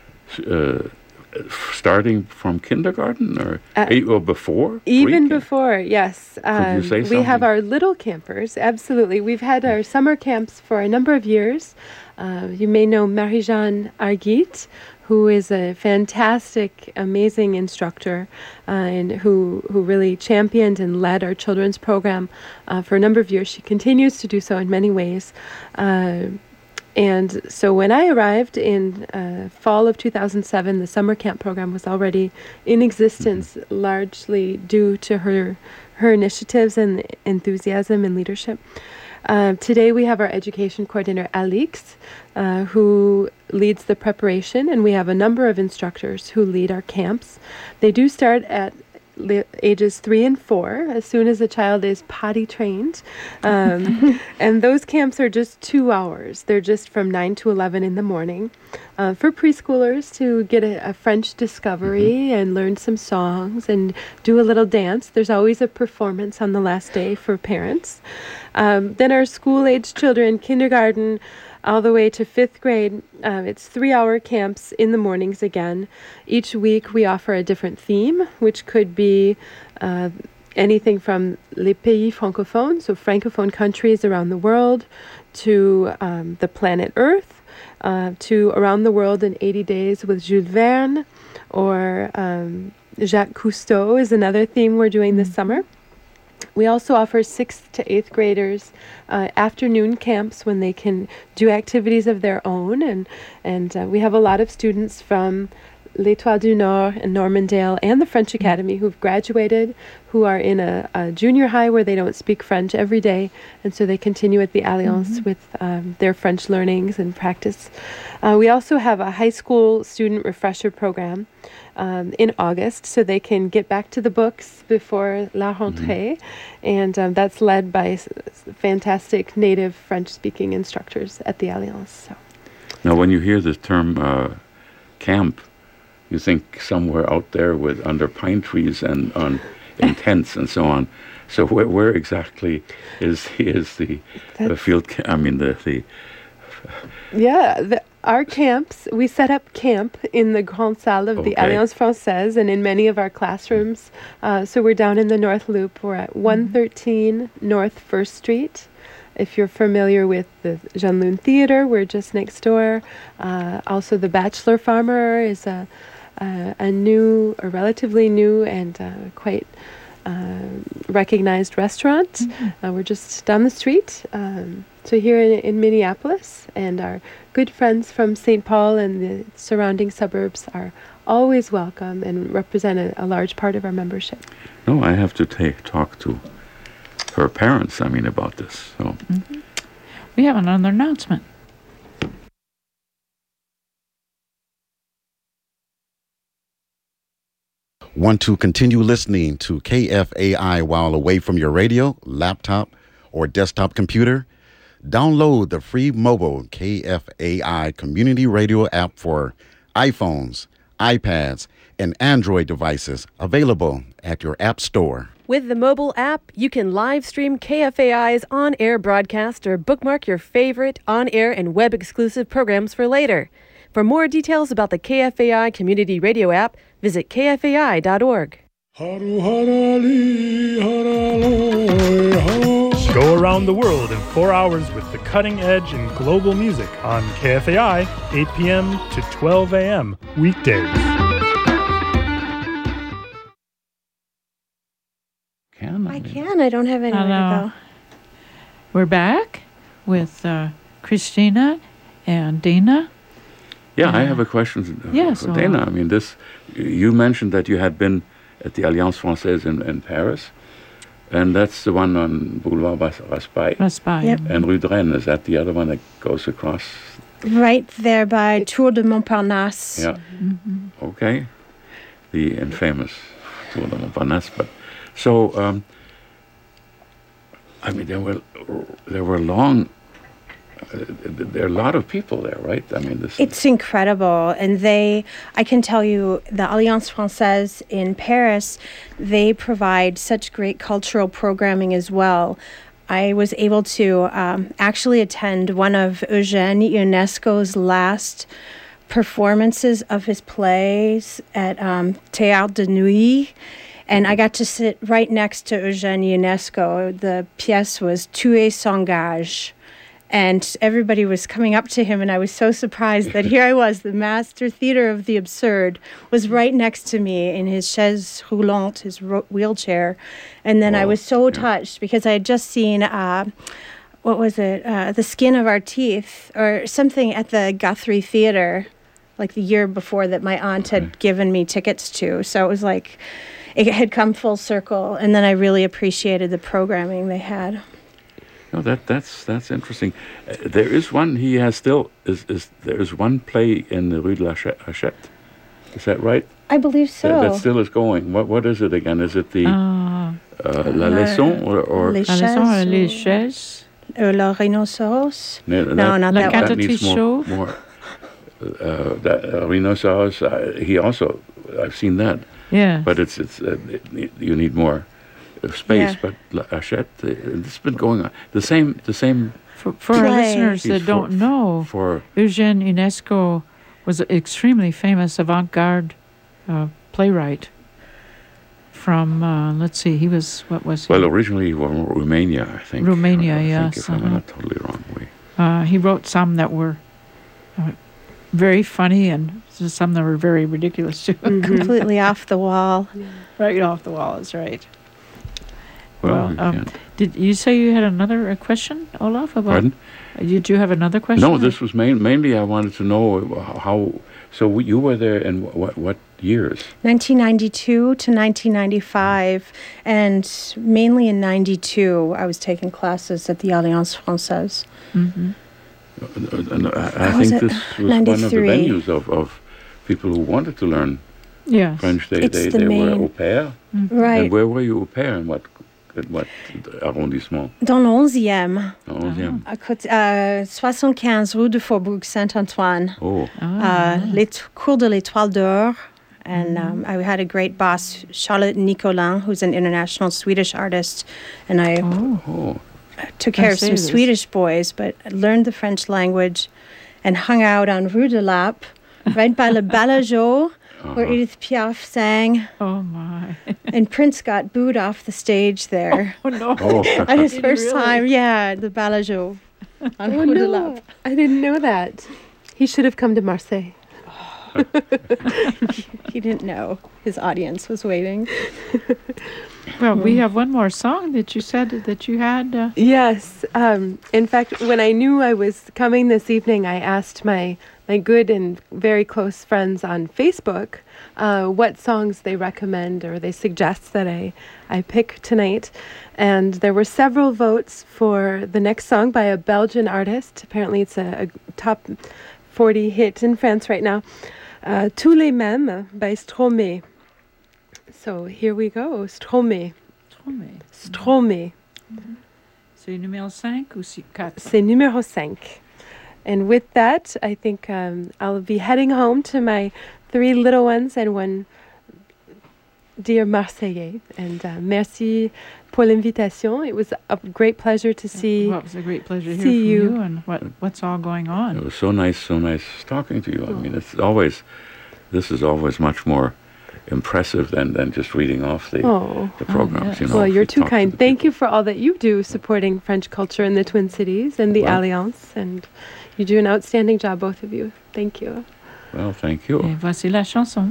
Starting from kindergarten or before? Even before, yes. Could you say something? We have our little campers, absolutely. We've had our summer camps for a number of years. You may know Marie-Jeanne Arguit, who is a fantastic, amazing instructor and who really championed and led our children's program for a number of years. She continues to do so in many ways. And so when I arrived in fall of 2007, the summer camp program was already in existence, largely due to her initiatives and enthusiasm and leadership. Today we have our education coordinator, Alix, who leads the preparation, and we have a number of instructors who lead our camps. They do start at ages 3 and 4, as soon as a child is potty trained. And those camps are just 2 hours. They're just from 9 to 11 in the morning for preschoolers to get a French discovery and learn some songs and do a little dance. There's always a performance on the last day for parents. Then our school-age children, kindergarten, all the way to 5th grade. It's 3-hour camps in the mornings again. Each week we offer a different theme, which could be anything from les pays francophones, so francophone countries around the world, to the planet Earth, to around the world in 80 days with Jules Verne, or Jacques Cousteau is another theme we're doing this summer. We also offer 6th to 8th graders afternoon camps when they can do activities of their own. And we have a lot of students from L'Étoile du Nord and Normandale and the French Academy who've graduated, who are in a junior high where they don't speak French every day. And so they continue at the Alliance with their French learnings and practice. We also have a high school student refresher program in August, so they can get back to the books before la rentrée, and that's led by fantastic native French-speaking instructors at the Alliance. So. Now, when you hear the term camp, you think somewhere out there under pine trees and in tents and so on. So where exactly is the field? I mean the. Yeah, our camps, we set up camp in the Grande Salle of the Alliance Française and in many of our classrooms. So we're down in the North Loop. We're at 113 North 1st Street. If you're familiar with the Jean Lune Theater, we're just next door. Also, the Bachelor Farmer is a relatively new and quite recognized restaurant. We're just down the street. So here in Minneapolis, and our good friends from St. Paul and the surrounding suburbs are always welcome and represent a large part of our membership. No, I have to talk to her parents, about this. So. We have another announcement. Want to continue listening to KFAI while away from your radio, laptop, or desktop computer? Download the free mobile KFAI community radio app for iPhones, iPads, and Android devices, available at your app store. With the mobile app, you can live stream KFAI's on-air broadcast or bookmark your favorite on-air and web-exclusive programs for later. For more details about the KFAI Community Radio app, visit kfai.org. Go around the world in 4 hours with the cutting edge in global music on KFAI, 8 p.m. to 12 a.m. weekdays. I can. I don't have anywhere to go. We're back with Christina and Dana. Yeah, I have a question for Dana. I mean, you mentioned that you had been at the Alliance Française in Paris, and that's the one on Boulevard Raspail. Yep. And Rue de Rennes, is that the other one that goes across? Right there by Tour de Montparnasse. Yeah. Mm-hmm. Okay. The infamous Tour de Montparnasse. But so, I mean, there were long. There are a lot of people there, right? I mean, it's incredible. And I can tell you, the Alliance Française in Paris, they provide such great cultural programming as well. I was able to actually attend one of Eugène Ionesco's last performances of his plays at Théâtre de Nuit. And I got to sit right next to Eugène Ionesco. The pièce was Tuer sans gage. And everybody was coming up to him, and I was so surprised that here I was, the master theater of the absurd, was right next to me in his chaise roulante, his wheelchair. And then I was so touched because I had just seen, what was it, The Skin of Our Teeth, or something at the Guthrie Theater, like the year before that my aunt had given me tickets to. So it was like, it had come full circle, and then I really appreciated the programming they had. No, that's interesting. There is one he has still. There is one play in the Rue de la Hachette. Is that right? I believe so. That still is going. What is it again? Is it the La Leçon or La Leçon, Les Chaises? Le Rhinoceros? No, not that one. That needs more. That Rhinoceros. He also. I've seen that. Yeah. But it's you need more space, but La Hachette, it's been going on. The same. For our listeners that don't know, Eugène Ionesco was an extremely famous avant-garde playwright from, let's see, what was he? Well, originally from Romania, I think. Romania, yes. If I'm not totally wrong. He wrote some that were very funny and some that were very ridiculous, too. Completely off the wall. Right off the wall, that's right. Well, did you say you had another question, Olaf? Pardon? Did you have another question? No, this was mainly I wanted to know how. So you were there in what years? 1992 to 1995, and mainly in 92, I was taking classes at the Alliance Française. Mm-hmm. I think this was 93. One of the venues of people who wanted to learn French. They were au pair. Mm-hmm. Right. And where were you au pair, and what arrondissement? Dans le 11e. 11e. À côté, 75 rue de Faubourg Saint-Antoine. Oh. Les cours de l'Étoile d'Or. And I had a great boss, Charlotte Nicolin, who's an international Swedish artist. And I took care of some Swedish boys, but learned the French language and hung out on Rue de Lappe, right by Le Balageau, where Edith Piaf sang. Oh, my. And Prince got booed off the stage there. Oh, no. At his first time, the Balageau on Rue de Lappe. I didn't know that. He should have come to Marseille. He didn't know. His audience was waiting. Well, we have one more song that you said that you had. Yes. In fact, when I knew I was coming this evening, I asked my good and very close friends on Facebook what songs they recommend or they suggest that I pick tonight. And there were several votes for the next song by a Belgian artist. Apparently it's a top 40 hit in France right now. Tous les mêmes by Stromae. So here we go. Stromae. Stromae. C'est numéro 5 ou 4? C'est numéro 5. And with that, I think I'll be heading home to my 3 little ones and one dear Marseillais, and merci pour l'invitation. It was a great pleasure to see. Well, it was a great pleasure to hear from you and what's all going on. It was so nice talking to you. I mean, this is always much more impressive than just reading off the programs. Yes. Well, you're too kind. Thank you for all that you do supporting French culture in the Twin Cities and the Alliance, and you do an outstanding job, both of you. Thank you. Well, thank you. Et voici la chanson.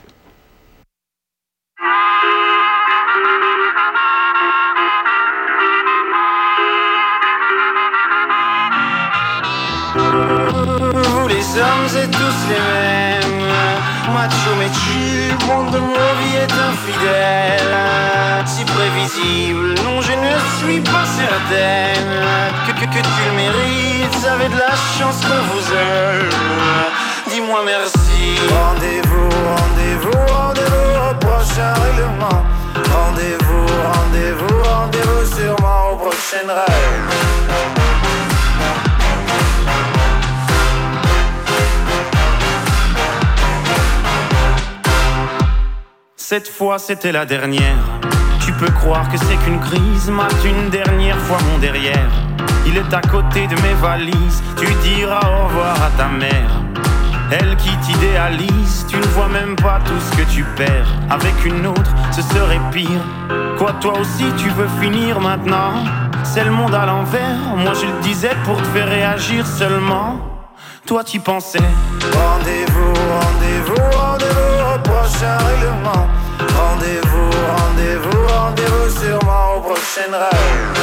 Vous les hommes êtes tous les mêmes, macho mais tu, monde de nos vies est infidèle, si prévisible, non je ne suis pas certaine que tu le mérites, avez de la chance qu'on vous aime, dis-moi merci. Rendez-vous, rendez-vous, rendez-vous au prochain règlement, rendez-vous, rendez-vous, rendez-vous sûrement au prochain rêve. Cette fois c'était la dernière. Tu peux croire que c'est qu'une crise. Mate une dernière fois mon derrière. Il est à côté de mes valises. Tu diras au revoir à ta mère. Elle qui t'idéalise. Tu ne vois même pas tout ce que tu perds. Avec une autre ce serait pire. Quoi toi aussi tu veux finir maintenant? C'est le monde à l'envers. Moi je le disais pour te faire réagir seulement. Toi tu pensais. Rendez-vous, rendez-vous, rendez-vous au prochain règlement. Rendez-vous, rendez-vous, rendez-vous sûrement au prochain rêve.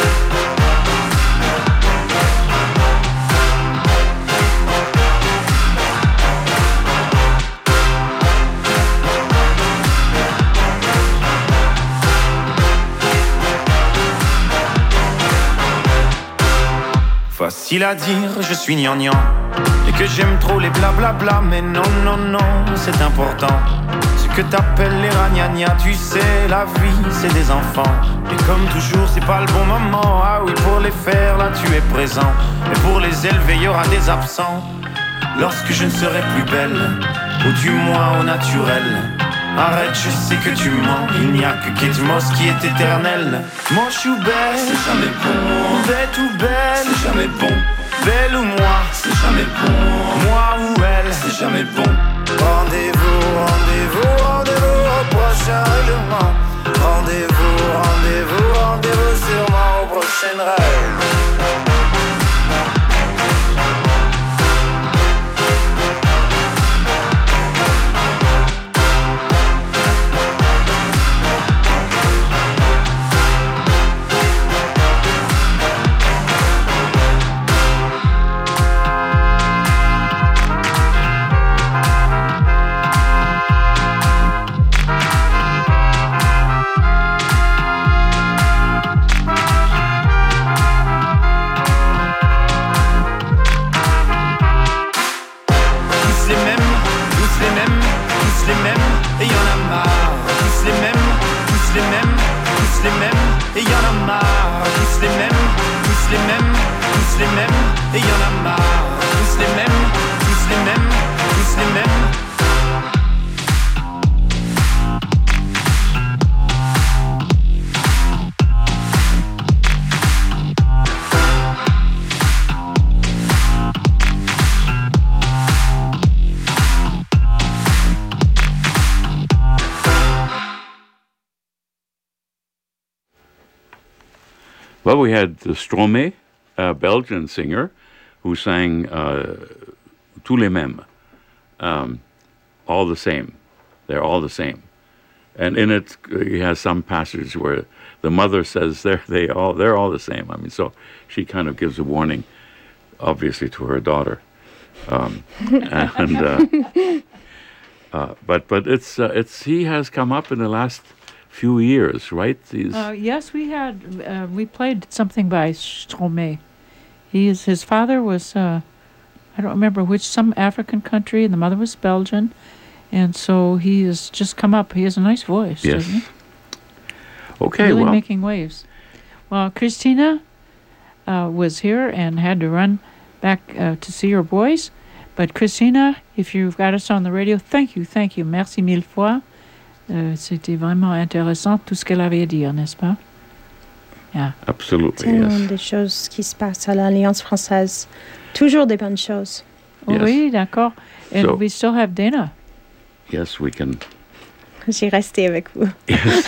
Facile à dire, je suis gnangnan et que j'aime trop les blablabla, mais non, non, non, c'est important. Ce que t'appelles les ragnagnas, tu sais, la vie, c'est des enfants. Et comme toujours, c'est pas le bon moment. Ah oui, pour les faire, là, tu es présent. Et pour les élever, y aura des absents. Lorsque je ne serai plus belle, ou du moins au naturel. Arrête, je sais que tu mens. Il n'y a que Kate Moss qui est éternelle. Moche ou belle, c'est jamais bon. Bête ou belle, c'est jamais bon. Belle ou moi, c'est jamais bon. Moi ou elle, c'est jamais bon. Rendez-vous, rendez-vous, rendez-vous au prochain règlement. Rendez-vous, rendez-vous, rendez-vous sûrement au prochain rêve. Well, we had the Stromae, a Belgian singer, who sang Tous les mêmes, all the same. They're all the same. And in it, he has some passages where the mother says they're all the same. I mean, so she kind of gives a warning, obviously, to her daughter. But it's he has come up in the last few years, right? Yes, we played something by Stromae. His father was I don't remember some African country, and the mother was Belgian, and so he has just come up. He has a nice voice. Yes. Doesn't he? Okay. Really making waves. Well, Christina was here and had to run back to see her boys, but Christina, if you've got us on the radio, thank you, merci mille fois. C'était vraiment intéressant tout ce qu'elle avait à dire, n'est-ce pas? Yeah. Absolutely, Tellement yes. des choses qui se passent à l'Alliance française. Toujours des bonnes choses. Yes. Oui, d'accord. And So- we still have Dana. Yes, we can. J'ai resté avec vous. Yes.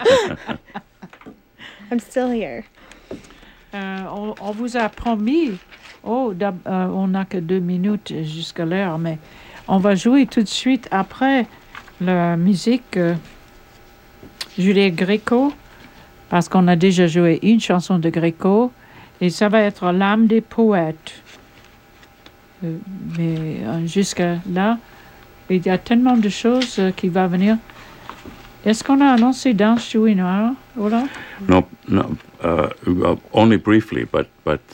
I'm still here. On vous a promis, on n'a que 2 minutes jusqu'à l'heure, mais on va jouer tout de suite après la musique Juliette Gréco, parce qu'on a déjà joué une chanson de Gréco, et ça va être L'âme des poètes. Mais jusqu'à là, il y a tellement de choses qui vont venir. Est-ce qu'on a annoncé Danse Chouinoise, Olaf? No, only briefly, but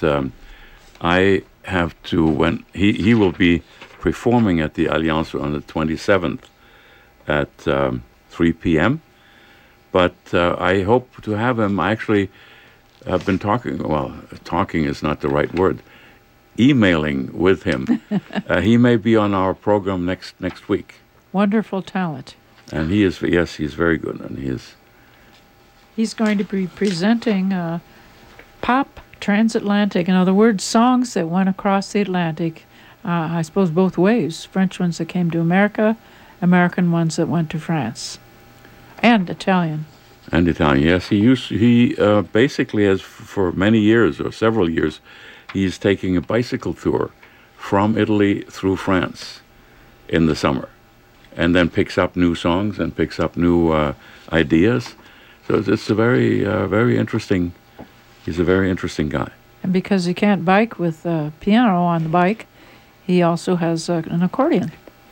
I have to, when he will be performing at the Alliance on the 27th at 3 p.m. But I hope to have him. I actually have been talking is not the right word, emailing with him. He may be on our program next week. Wonderful talent. And he is, yes, he's very good, and he is. He's going to be presenting pop transatlantic, in other words, songs that went across the Atlantic, I suppose both ways, French ones that came to America, American ones that went to France, and Italian. And Italian, yes. He basically has, for many years, or several years, he's taking a bicycle tour from Italy through France in the summer, and then picks up new songs and picks up new ideas. So it's a very interesting. He's a very interesting guy. And because he can't bike with a piano on the bike, he also has an accordion.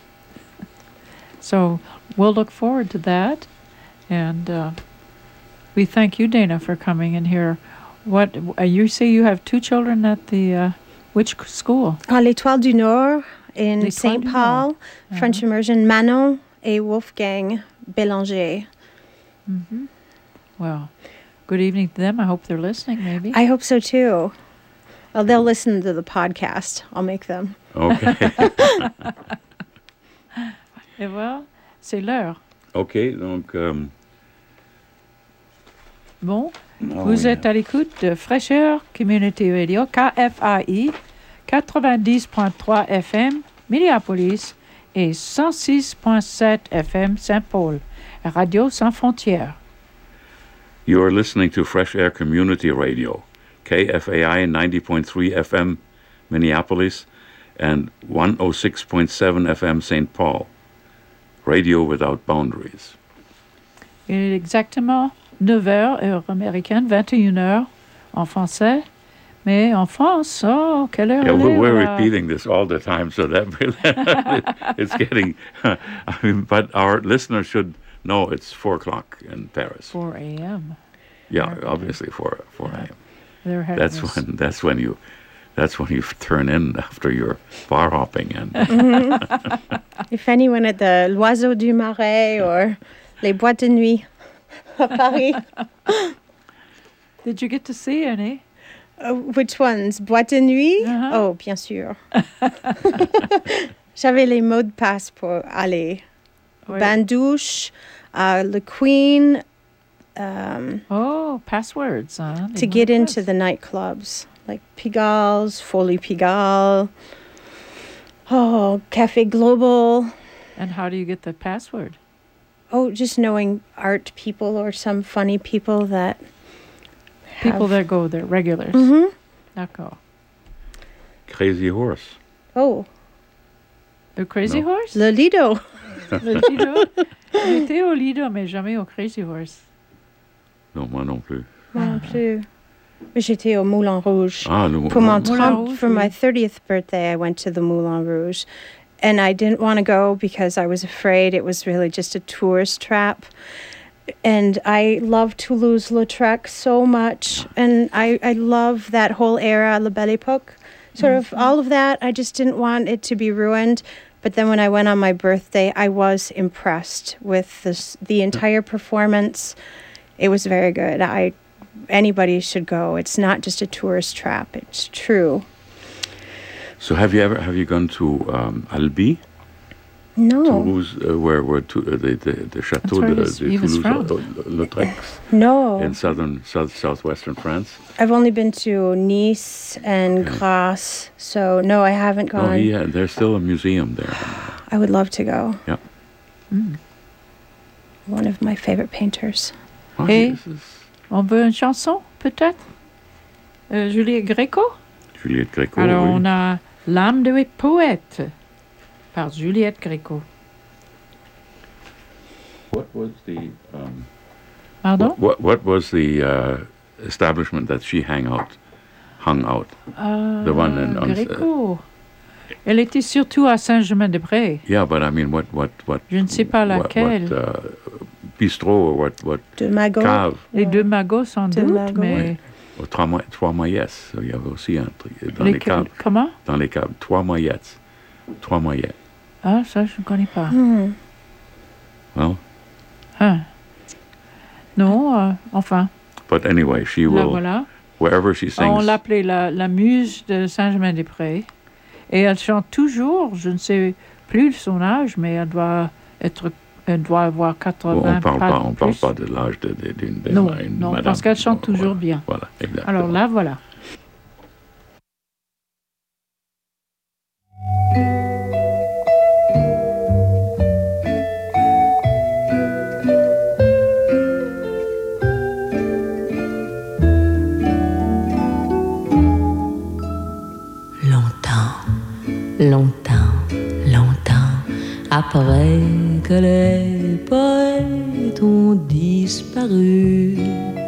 So we'll look forward to that, and we thank you, Dana, for coming in here. What you say you have 2 children at the which school? À l'Étoile du Nord in L'Étoile St. du Paul, Nord. French immersion, Manon et Wolfgang Bélanger. Mm-hmm. Well, good evening to them. I hope they're listening, maybe. I hope so too. Well, they'll listen to the podcast. I'll make them. Okay. Et voilà, c'est l'heure. Okay, donc. Bon, vous êtes à l'écoute de Fraîcheur Community Radio, KFAI, 90.3 FM, Minneapolis, et 106.7 FM, Saint-Paul, Radio Sans Frontières. You are listening to Fresh Air Community Radio, KFAI 90.3 FM, Minneapolis, and 106.7 FM, St. Paul. Radio without boundaries. Il est exactement 9h, heure américaine, 21h en français. Mais en France, oh, quelle heure Yeah, elle est, we're voilà. repeating this all the time, so that it's getting. I mean, but our listeners should know it's 4 o'clock in Paris. 4 a.m. Yeah, obviously 4 a.m. They're having That's this. when you turn in after your bar hopping and. If anyone at the L'Oiseau du Marais or les boîtes de nuit à Paris. Did you get to see any? Which ones? Boîte de nuit? Oh, bien sûr. J'avais les mots de passe pour aller. Oui. Bain-douche, Le Queen. Passwords, huh? To get into the nightclubs, like Pigalle, Folie Pigalle. Oh, Café Global. And how do you get the password? Oh, just knowing art people or some funny people that People that go there, regulars. Mm-hmm. D'accord. Crazy Horse. Oh. The Crazy No. Horse? Le Lido. Le Lido. J'étais au Lido, mais jamais au Crazy Horse. Non, moi non plus. Moi non plus. Mais j'étais au Moulin Rouge. Ah, le For my Moulin Rouge, for my 30th birthday, I went to the Moulin Rouge. And I didn't want to go because I was afraid it was really just a tourist trap. And I love Toulouse-Lautrec so much. And I love that whole era, La Belle Époque. Sort of all of that. I just didn't want it to be ruined. But then when I went on my birthday, I was impressed with the entire performance. It was very good. Anybody should go. It's not just a tourist trap. It's true. So have you gone to Albi? No. Toulouse, where the Château de Toulouse-Lautrec. No. In southwestern France. I've only been to Nice and Grasse, so no, I haven't gone. No, there's still a museum there. I would love to go. Yeah. One of my favorite painters. Et on veut une chanson, peut-être? Juliette Gréco? Juliette Gréco, alors, oui. On a L'âme de poète par Juliette Gréco. What was the Pardon? What was the establishment that she hung out? The one in Gréco. Elle était surtout à Saint-Germain-des-Prés. Yeah, but I mean, what? Je ne sais pas laquelle. What bistrot or what? Deux Magots. Cave. Les Deux Magots, sans doute, mais. Oui. Trois Maillettes. Il y avait aussi un truc dans les caves. Comment? Dans les caves. Trois Maillettes. Ah, ça, je ne connais pas. Well. Non, enfin. But anyway, she will. Voilà. Wherever she sings. On l'appelait la muse de Saint-Germain-des-Prés. Et elle chante toujours, je ne sais plus son âge, mais elle doit avoir 80 on parle pas de l'âge d'une Non, madame. Parce qu'elle chante toujours bien. Voilà, exactement. Alors là, voilà. Longtemps après que les poètes ont disparu,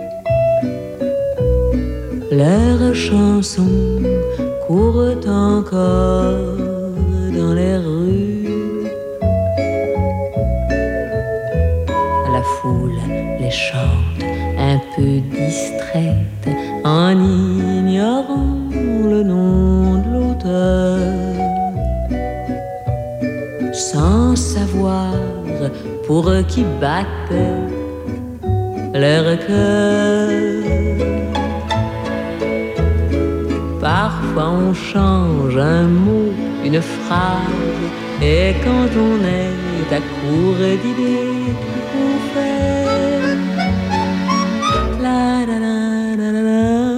leurs chansons courent encore dans les rues. La foule les chante un peu distraite en ignorant le nom de l'auteur, sans savoir pour qui battait leur cœur. Parfois on change un mot, une phrase, et quand on est à court d'idées, qu'on fait la la la la la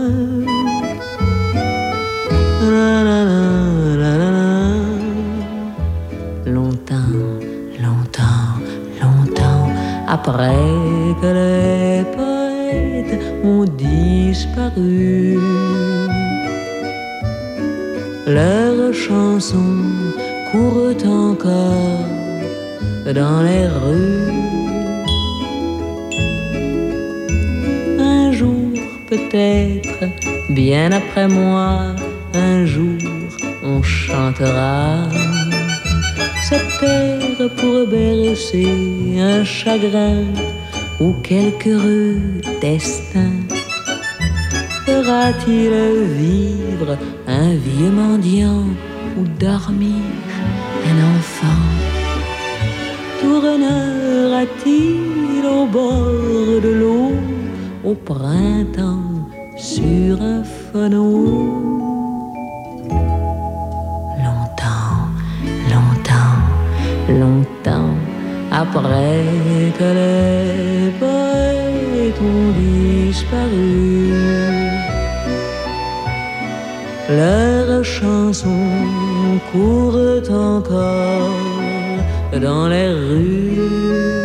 la la la la. Longtemps après que les poètes ont disparu, leurs chansons courent encore dans les rues. Un jour peut-être, bien après moi, un jour on chantera cette terre pour bercer un chagrin ou quelque heureux destin. Fera-t-il vivre un vieux mendiant ou dormir un enfant? Tournera-t-il au bord de l'eau au printemps sur un phono? Longtemps après que les poètes ont disparu, leurs chansons courent encore dans les rues.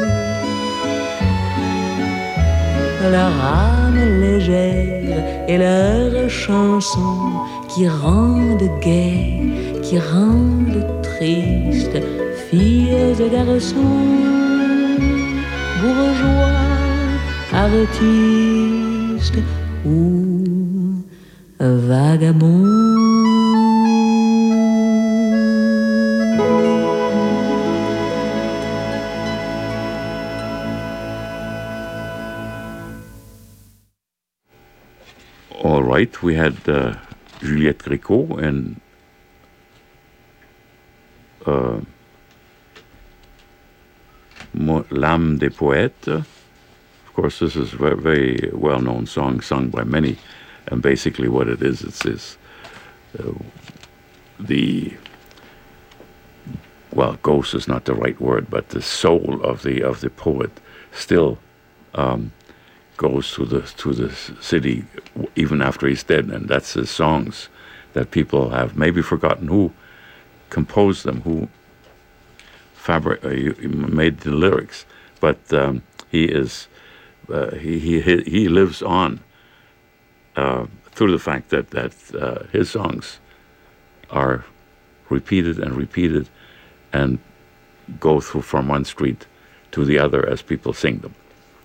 Leur âme légère et leurs chansons qui rendent gai, qui rendent triste, filles et garçons, bourgeois, artistes ou vagabonds. All right, we had Juliette Gréco and L'âme des poètes. Of course, this is a very, very well-known song sung by many, and basically what it is, it's the well, ghost is not the right word, but the soul of the poet still goes to the city even after he's dead, and that's his songs that people have maybe forgotten who composed them, who made the lyrics, but he lives on through the fact that his songs are repeated and repeated and go through from one street to the other as people sing them.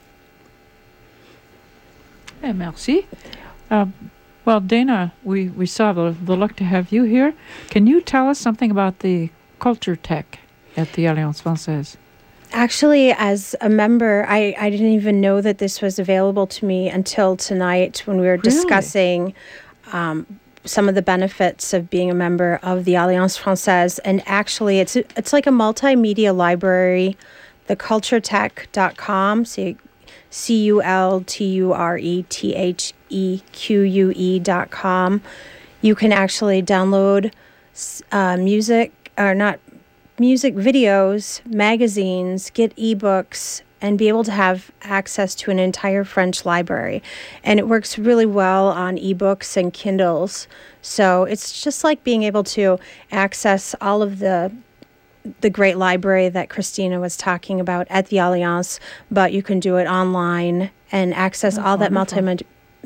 Merci. Well, Dana, we saw the luck to have you here. Can you tell us something about the Culture Tech at the Alliance Française? Actually, as a member, I didn't even know that this was available to me until tonight when we were discussing some of the benefits of being a member of the Alliance Française. And actually, it's like a multimedia library, theculturetech.com, so culturetheque.com. You can actually download music videos, magazines, get ebooks, and be able to have access to an entire French library. And it works really well on ebooks and Kindles. So it's just like being able to access all of the great library that Christina was talking about at the Alliance, but you can do it online and access all that multimedia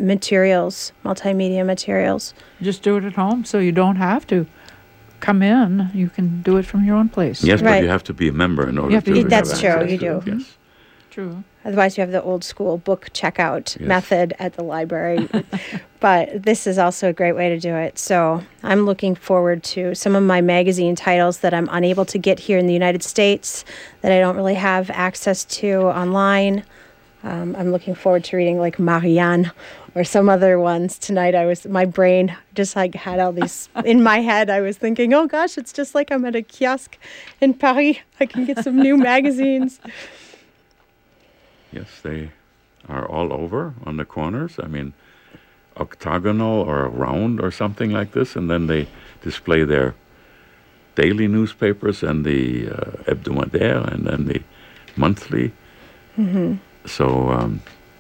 materials. Just do it at home, so you don't have to come in. You can do it from your own place. Yes, but you have to be a member in order to That's true, you do. Yes. True. Otherwise, you have the old school book checkout method at the library. But this is also a great way to do it. So I'm looking forward to some of my magazine titles that I'm unable to get here in the United States, that I don't really have access to online. I'm looking forward to reading like Marianne or some other ones. Tonight, my brain just like had all these in my head. I was thinking, oh gosh, it's just like I'm at a kiosk in Paris. I can get some new magazines. Yes, they are all over on the corners. I mean, octagonal or round or something like this, and then they display their daily newspapers and the hebdomadaire and then the monthly. Mm-hmm. So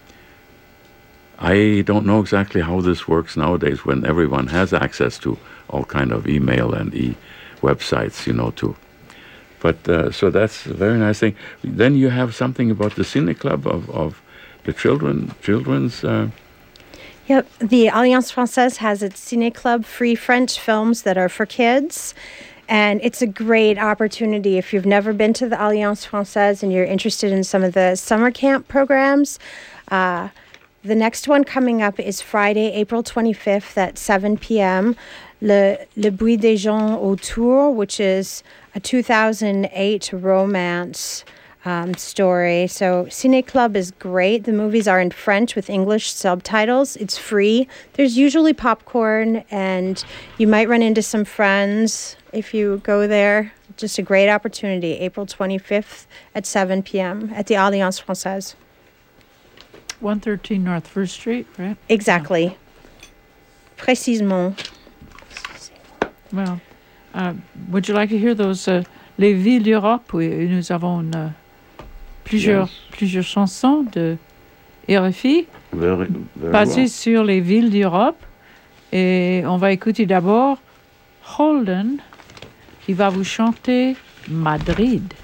I don't know exactly how this works nowadays when everyone has access to all kind of email and websites, too. But so that's a very nice thing. Then you have something about the Cine Club of the children's. Yep, the Alliance Française has its Cine Club, free French films that are for kids. And it's a great opportunity if you've never been to the Alliance Française and you're interested in some of the summer camp programs. The next one coming up is Friday, April 25th at 7 p.m. Le Bruit des gens autour, which is a 2008 romance story. So Cine Club is great. The movies are in French with English subtitles. It's free. There's usually popcorn, and you might run into some friends if you go there. Just a great opportunity. April 25th at 7 p.m. at the Alliance Française. 113 North First Street, right? Exactly. Précisément. Well, would you like to hear those Les Villes d'Europe? Oui, nous avons plusieurs chansons de RFI basées sur les villes d'Europe. Et on va écouter d'abord Holden qui va vous chanter Madrid.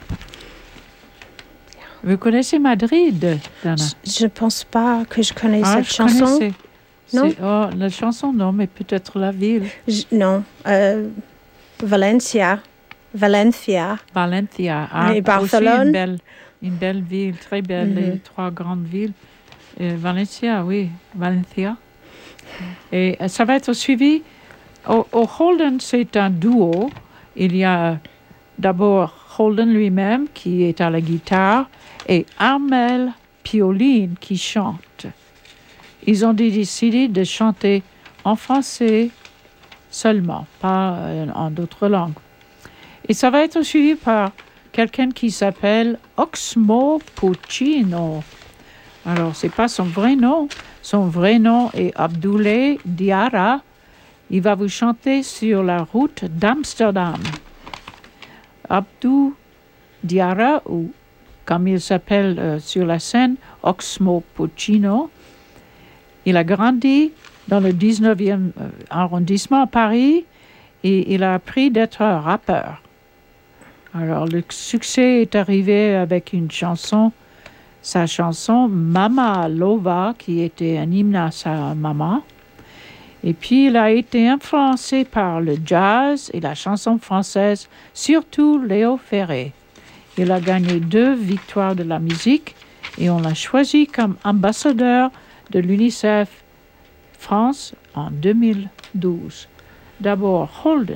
Vous connaissez Madrid, Dana? Je pense pas que je connais cette chanson. Non? La chanson, non, mais peut-être la ville. Non. Valencia. Et Barcelone. Une belle ville, très belle, les trois grandes villes. Valencia, oui, Valencia. Et ça va être suivi. Au Holden, c'est un duo. Il y a d'abord Holden lui-même qui est à la guitare et Armel Pioline qui chante. Ils ont décidé de chanter en français seulement, pas en d'autres langues. Et ça va être suivi par quelqu'un qui s'appelle Oxmo Puccino. Alors, c'est pas son vrai nom. Son vrai nom est Abdoulaye Diarra. Il va vous chanter sur la route d'Amsterdam. Abdou Diarra, ou comme il s'appelle sur la scène, Oxmo Puccino. Il a grandi dans le 19e arrondissement à Paris et il a appris d'être un rappeur. Alors, le succès est arrivé avec sa chanson Mama Lova, qui était un hymne à sa maman. Et puis, il a été influencé par le jazz et la chanson française, surtout Léo Ferré. Il a gagné 2 victoires de la musique et on l'a choisi comme ambassadeur de l'UNICEF France en 2012. D'abord, Holden.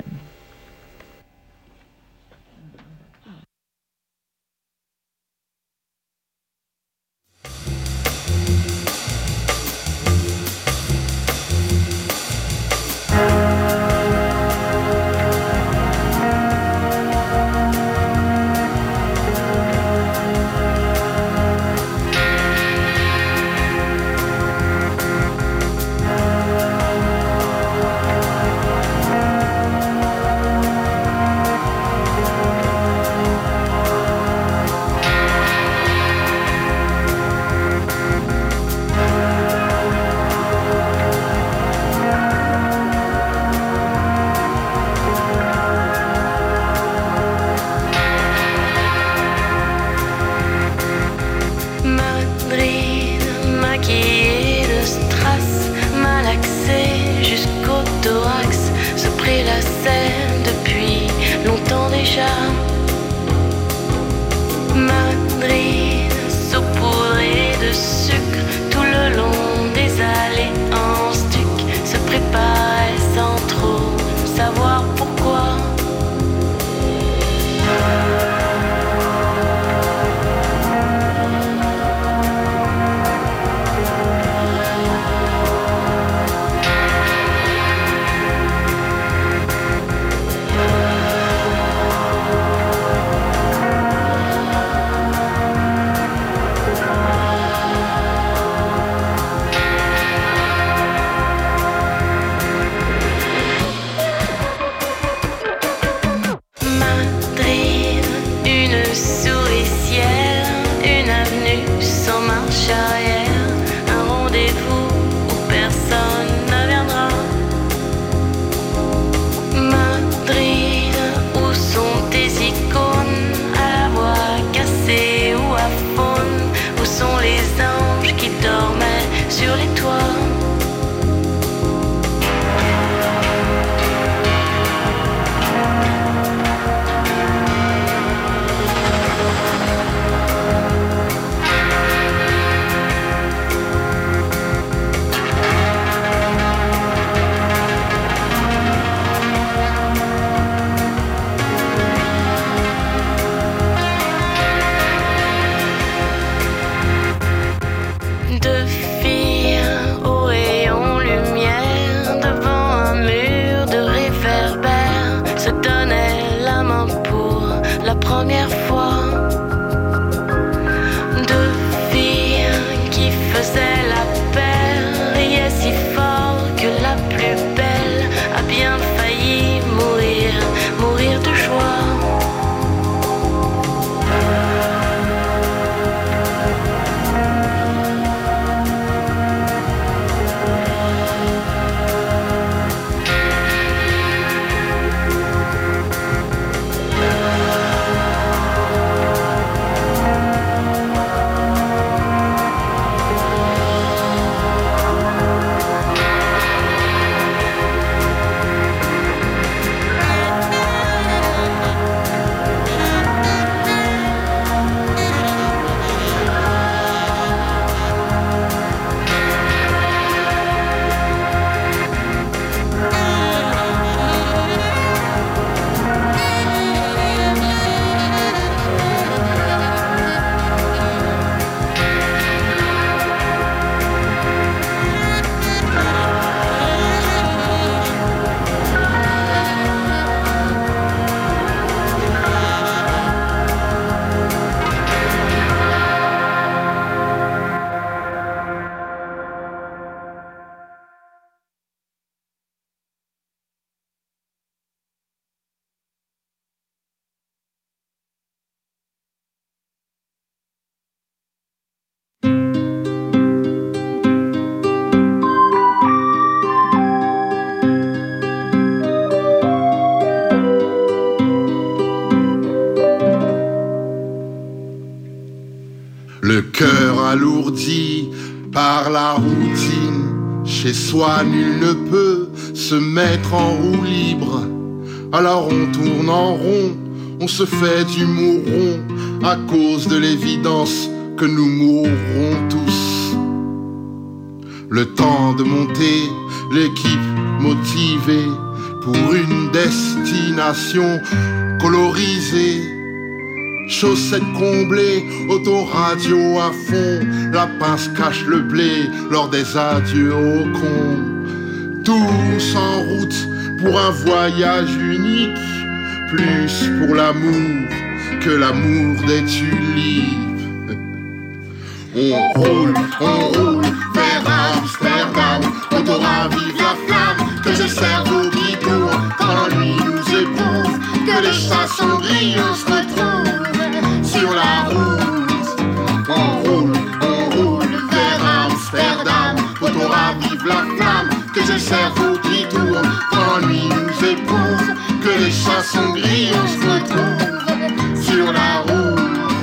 maudit par la routine. Chez soi, nul ne peut se mettre en roue libre. Alors on tourne en rond, on se fait du mouron à cause de l'évidence que nous mourrons tous. Le temps de monter l'équipe motivée pour une destination colorisée. Chaussettes comblées, autoradio à fond, la pince cache le blé lors des adieux au con. Tous en route pour un voyage unique, plus pour l'amour que l'amour des tulipes. On roule vers Amsterdam, autora vive la flamme, que j'ai le cerveau qui tourne quand lui nous éprouve, que les chats sont gris, on se retrouve sur la route. On roule vers Amsterdam, autora vive la flamme, que j'ai le cerveau qui tourne quand lui nous éprouve, que les chats sont gris, on se retrouve sur la route.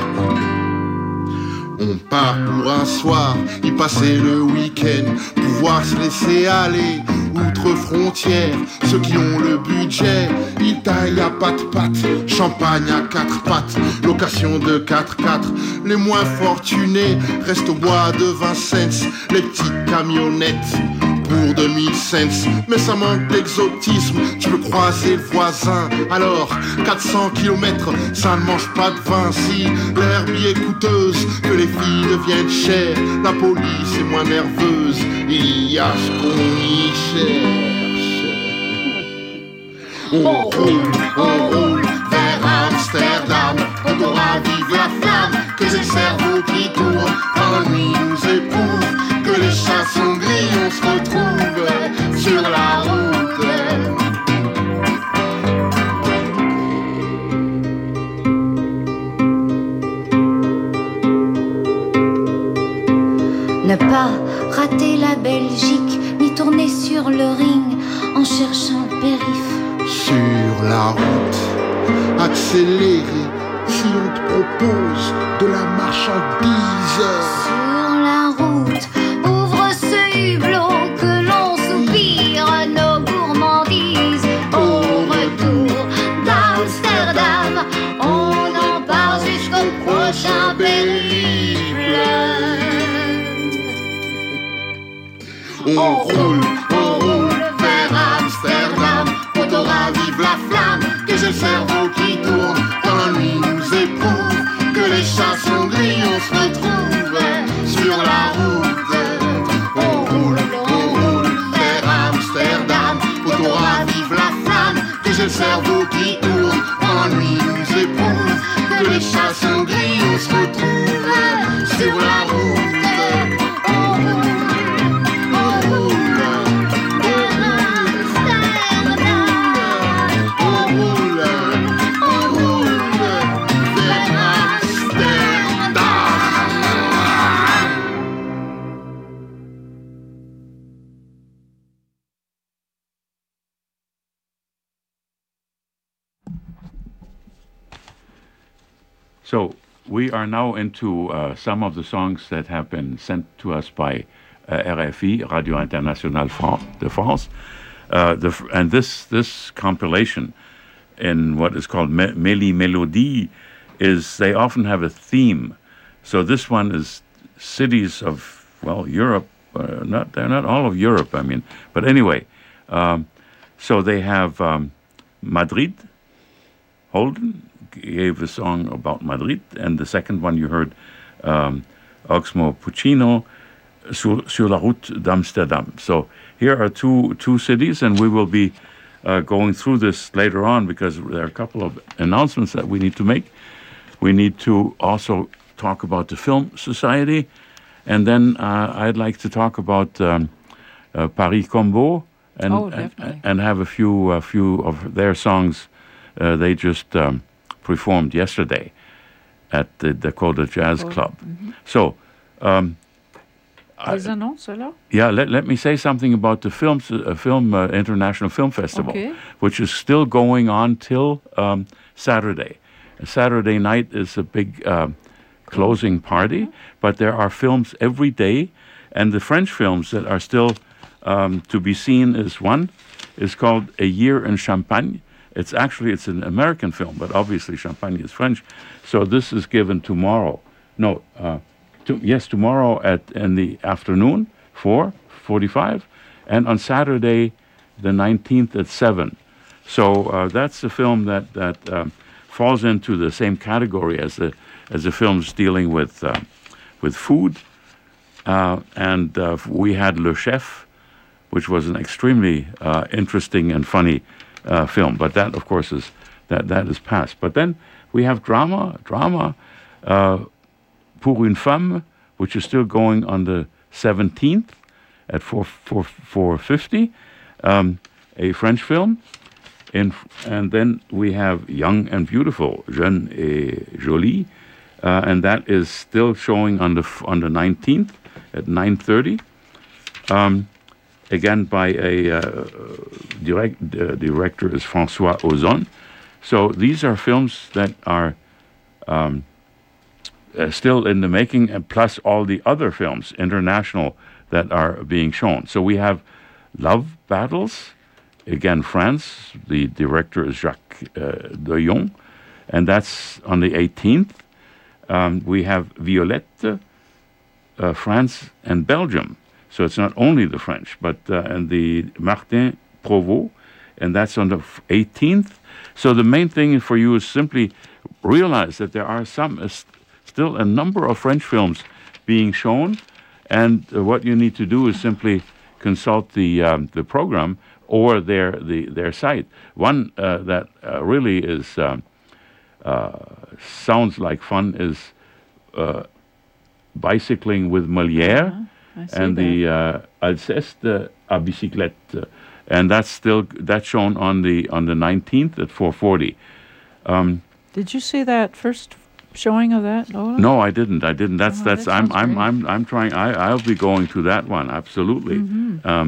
On part pour un soir, y passer le week-end, pouvoir se laisser aller outre frontières. Ceux qui ont le budget, ils taillent à pattes, champagne à 4 pattes, location de 4x4. Les moins fortunés restent au bois de Vincennes, les petites camionnettes pour 2000 cents. Mais ça manque d'exotisme, tu veux croiser le voisin, alors 400 km, ça ne mange pas de vin. Si l'herbe est coûteuse, que les filles deviennent chères, la police est moins nerveuse, il y a ce qu'on y cherche. On roule vers Amsterdam, on aura vive la flamme, que j'ai le cerveau qui tourne quand lui nous éprouve, que les chats sont gris, on se retrouve sur la route. Ne pas rater la Belgique, ni tourner sur le ring en cherchant le périph'. Sur la route, accélérer si on te propose de la marchandise. Sur la route, ouvre ce hublot que l'on soupire à nos gourmandises. Au retour d'Amsterdam, on en part jusqu'au prochain périple. On roule vers Amsterdam, on aura vive la flamme, que j'ai le cerveau qui tourne quand lui nous éprouve, que les chats sont gris, on se retrouve sur la route. On roule vers Amsterdam, on aura vive la flamme, que j'ai le cerveau qui tourne quand lui nous éprouve, que les chats sont gris, on se retrouve sur la route. So we are now into some of the songs that have been sent to us by RFI, Radio Internationale de France. And this compilation in what is called Méli Mélodie is they often have a theme. So this one is cities of, well, Europe. They're not all of Europe, I mean. But anyway, so they have Madrid, Holden gave a song about Madrid, and the second one you heard, Oxmo Puccino, Sur la route d'Amsterdam. So here are two cities, and we will be going through this later on because there are a couple of announcements that we need to make. We need to also talk about the Film Society, and then I'd like to talk about Paris Combo and have a few of their songs they just performed yesterday at the Dakota Jazz Club. Mm-hmm. So, les annonces là? Yeah, let me say something about the International Film Festival, which is still going on till Saturday. Saturday night is a big closing party. But there are films every day, and the French films that are still to be seen is called A Year in Champagne. It's an American film, but obviously Champagne is French. So this is given tomorrow. Tomorrow in the afternoon, 4:45, and on Saturday, the 19th at 7. So that's a film that falls into the same category as the films dealing with food. And we had Le Chef, which was an extremely interesting and funny film. But that, of course, is past. But then we have drama, Pour une femme, which is still going on the 17th at 4:50, a French film. And then we have Young and Beautiful, Jeune et Jolie, and that is still showing on the 19th at 9:30. Again, by a director is François Ozon. So these are films that are still in the making, and plus all the other films, international, that are being shown. So we have Love Battles, again, France. The director is Jacques Doyon, and that's on the 18th. We have Violette, France and Belgium. So it's not only the French, but and the Martin Provost, and that's on the 18th. So the main thing for you is simply realize that there are still a number of French films being shown, and what you need to do is simply consult the program or their site. One that really is sounds like fun is Bicycling with Molière, and the Alceste à bicyclette, and that's shown on the 19th at 4:40. Did you see that first showing of that, Ola? No, I didn't. That's I'm trying. I'll be going to that one, absolutely. Mm-hmm.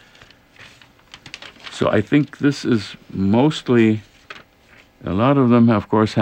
So I think this is mostly. A lot of them, of course,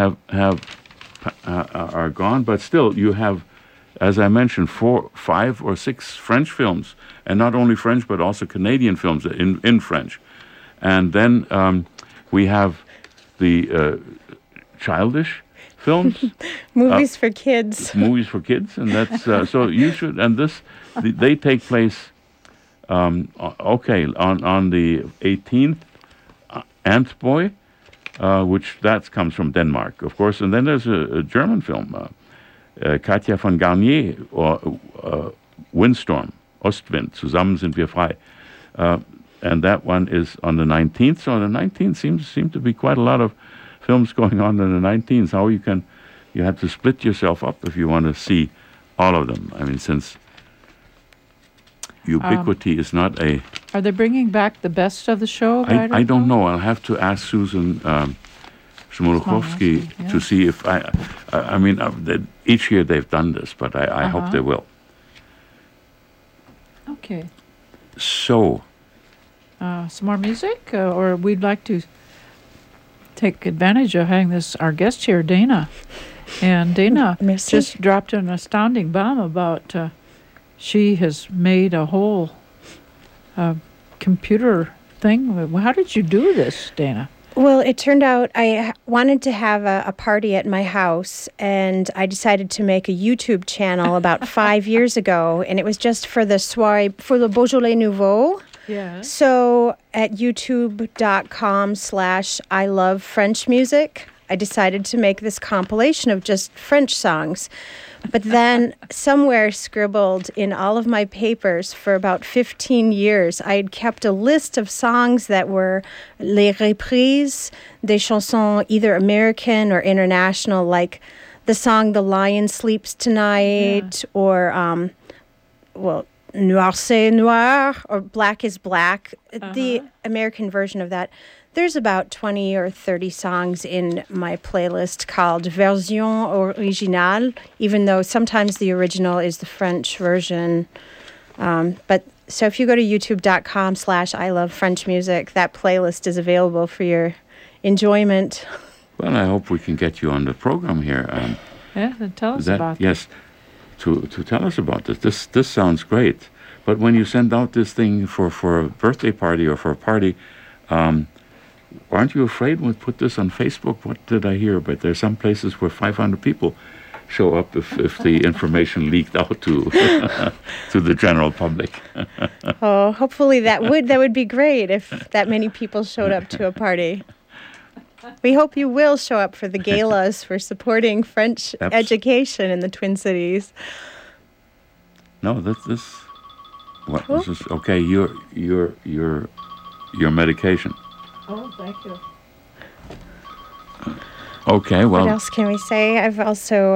are gone, but still you have, as I mentioned, 4, 5, or 6 French films, and not only French but also Canadian films in French, and then we have the childish films, movies for kids, and that's so you should. And they take place, on the 18th, Antboy. Which that comes from Denmark, of course. And then there's a German film, Katja von Garnier, or Windstorm, Ostwind, Zusammen sind wir frei. And that one is on the 19th. So on the 19th seems to be quite a lot of films going on the 19th. How you have to split yourself up if you want to see all of them. I mean, since ubiquity is not a... Are they bringing back the best of the show? I don't know. I'll have to ask Susan Smoluchowski to see if each year they've done this, but I hope they will. Okay. So... some more music? Or we'd like to take advantage of having our guest here, Dana. And Dana just dropped an astounding bomb about... she has made a whole computer thing. How did you do this, Dana? Well, it turned out I wanted to have a party at my house, and I decided to make a YouTube channel about 5 years ago, and it was just for the soirée, for the Beaujolais Nouveau. Yeah. So at youtube.com/I love French music, I decided to make this compilation of just French songs. But then somewhere scribbled in all of my papers for about 15 years, I had kept a list of songs that were les reprises, des chansons either American or international, like the song The Lion Sleeps Tonight, or, Noir c'est noir, or Black is Black, the American version of that. There's about 20 or 30 songs in my playlist called Version Originale, even though sometimes the original is the French version. But so if you go to youtube.com/I love French music, that playlist is available for your enjoyment. Well, I hope we can get you on the program here. Yeah, then tell us about this. Yes, to tell us about this. This sounds great. But when you send out this thing for a birthday party or for a party, aren't you afraid when we put this on Facebook? What did I hear? But there's some places where 500 people show up if the information leaked out to to the general public. Oh, hopefully that would be great if that many people showed up to a party. We hope you will show up for the galas for supporting French education in the Twin Cities. No, this. What Cool. is this? Okay, your medication. Oh, thank you. Okay, well. What else can we say? I've also.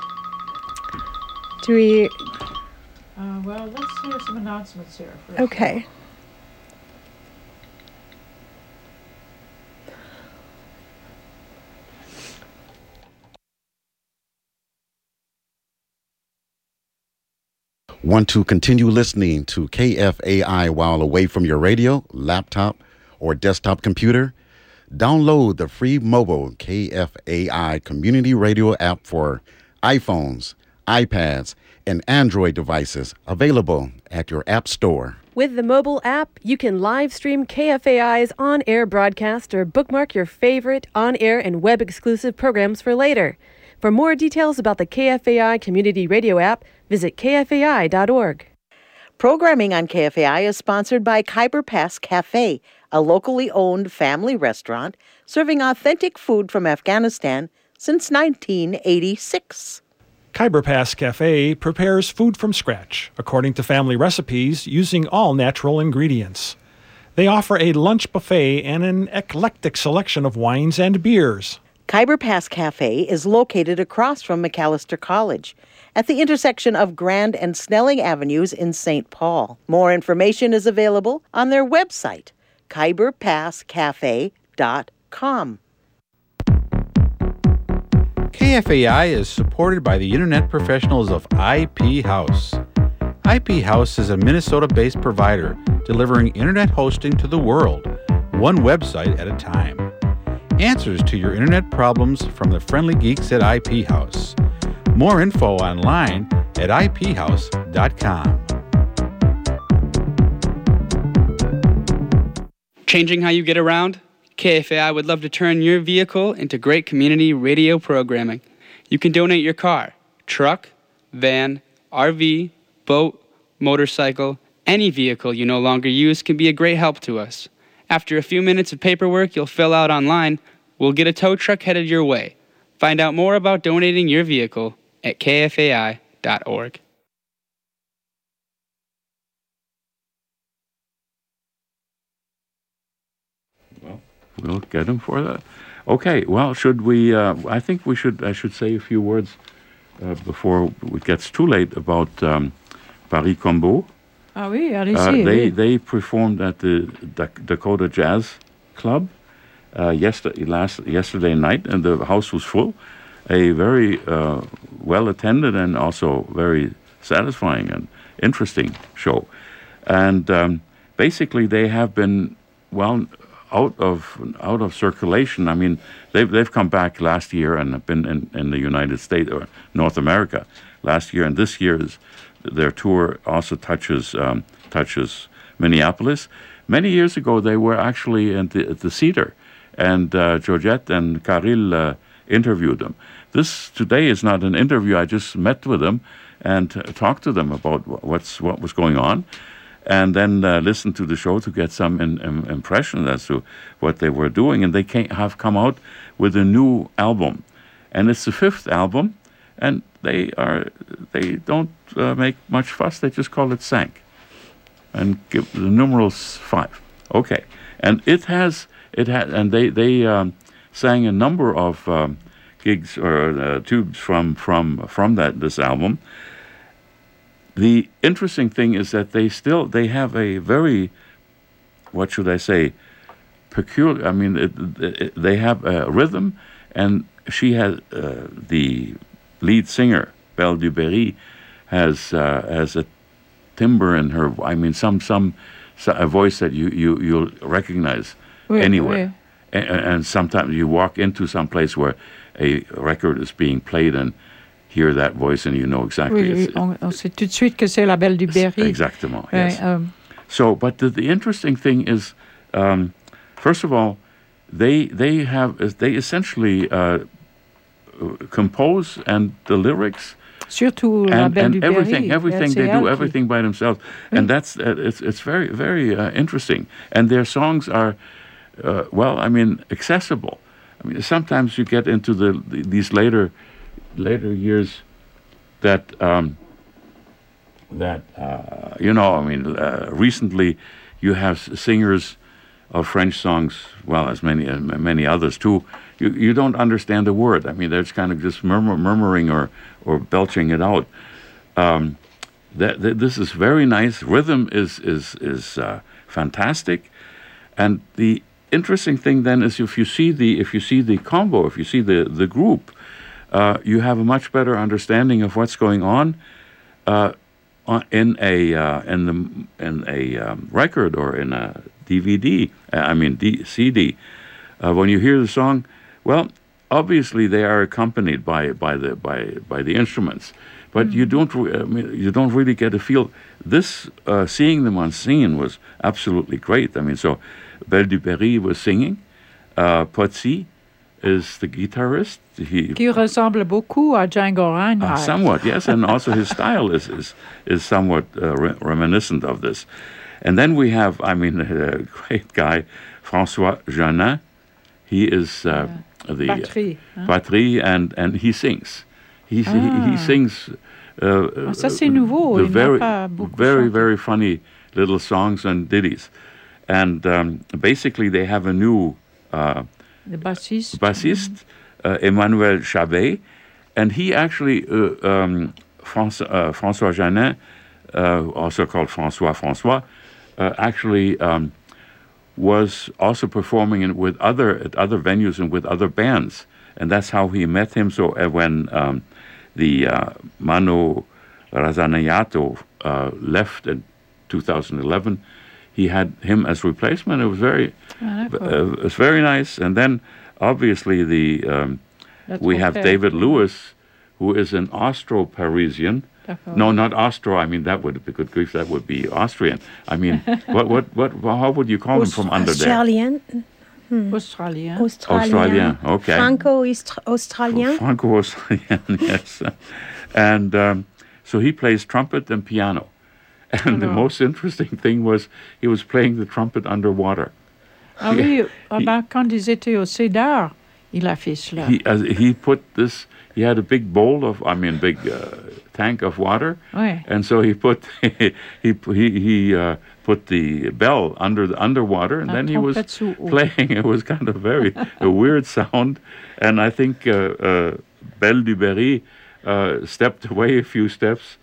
Do we? Well, let's hear some announcements here first. Okay. Want to continue listening to KFAI while away from your radio, laptop, or desktop computer? Download the free mobile KFAI community radio app for iPhones, iPads, and Android devices, available at your app store. With the mobile app, you can live stream KFAI's on-air broadcast or bookmark your favorite on-air and web-exclusive programs for later. For more details about the KFAI Community Radio app, visit kfai.org. Programming on KFAI is sponsored by Khyber Pass Cafe, a locally owned family restaurant serving authentic food from Afghanistan since 1986. Khyber Pass Cafe prepares food from scratch, according to family recipes, using all natural ingredients. They offer a lunch buffet and an eclectic selection of wines and beers. Khyber Pass Cafe is located across from Macalester College at the intersection of Grand and Snelling Avenues in St. Paul. More information is available on their website, khyberpasscafe.com. KFAI is supported by the Internet professionals of IP House. IP House is a Minnesota-based provider delivering Internet hosting to the world, one website at a time. Answers to your Internet problems from the friendly geeks at IP House. More info online at iphouse.com. Changing how you get around? KFAI would love to turn your vehicle into great community radio programming. You can donate your car, truck, van, RV, boat, motorcycle, any vehicle you no longer use can be a great help to us. After a few minutes of paperwork you'll fill out online, we'll get a tow truck headed your way. Find out more about donating your vehicle at kfai.org. Well, we'll get him for that. Okay, well, should we, I think I should say a few words before it gets too late about Paris Combo. Ah oui, allez-y. They performed at the Dakota Jazz Club yesterday night, and the house was full. A very well-attended and also very satisfying and interesting show. And basically, they have been, well, out of circulation. I mean, they've come back last year and have been in the United States or North America last year, and this year's their tour also touches Minneapolis. Many years ago, they were actually at the Cedar, and Georgette and Karil interviewed them. This today is not an interview. I just met with them and talked to them about what was going on, and then listened to the show to get some impression as to what they were doing. And they have come out with a new album, and it's the 5th album, and they don't make much fuss. They just call it Sank, and give the numerals 5. Okay, and and they sang a number of gigs or tubes from this album. The interesting thing is that they have a very, what should I say, peculiar. I mean, they have a rhythm, and she has the lead singer, Belle Duberry, has a timbre in her. I mean, a voice that you'll recognize anywhere. And sometimes you walk into some place where a record is being played, and hear that voice and you know exactly. Oui, on sait tout de suite que c'est la Belle du Berry. Exactement, yes. So, but the interesting thing is, first of all, they essentially compose and the lyrics. Surtout la Belle du Berry. Everything they do, LCL, everything by themselves, and that's it's very very interesting. And their songs are, accessible. I mean, sometimes you get into these later years that recently you have singers of French songs, well, as many others too. You don't understand a word. I mean, they're kind of just murmuring or belching it out. This is very nice. Rhythm is fantastic, and the interesting thing then is if you see the combo, if you see the group, you have a much better understanding of what's going on in a record or in a DVD. CD. When you hear the song, well, obviously they are accompanied by the instruments, but you don't really get a feel. This seeing them on scene was absolutely great. I mean, so Belle du Berry was singing. Potsy is the guitarist. Qui ressemble beaucoup à Django Reinhardt. Somewhat, yes, and also his style is somewhat reminiscent of this. And then we have, a great guy, François Janin. He is the batterie, and he sings. He sings. Ça c'est nouveau. Very very funny little songs and ditties, and basically they have a new the bassiste, Emmanuel Chabet, and he actually François Janin, also called François, actually was also performing at other venues and with other bands, and that's how he met him. So when the Manu Razanayato left in 2011, he had him as replacement. It was very nice. And then obviously we have David Lewis, who is an Austro-Parisian. No, not Austro. I mean, that would be good grief. That would be Austrian. I mean, how would you call him from under there? Australian. Australien. Okay. Franco-Australien. Franco-Australien. Yes. And so he plays trumpet and piano. And the most interesting thing was he was playing the trumpet underwater. Ah oui, quand ils étaient au Cédar, il a fait cela. He had a big bowl of, big tank of water, and so he put put the bell underwater, and then he was playing. It was kind of a weird sound, and I think Belle du Berry stepped away a few steps,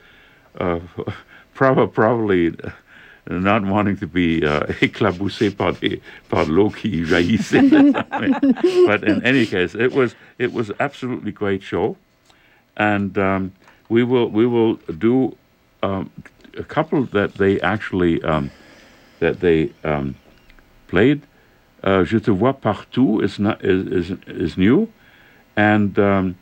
probably not wanting to be éclaboussé par l'eau qui jaillissait. But in any case, it was absolutely great show, and we will do a couple that they actually played. Je te vois partout is new, and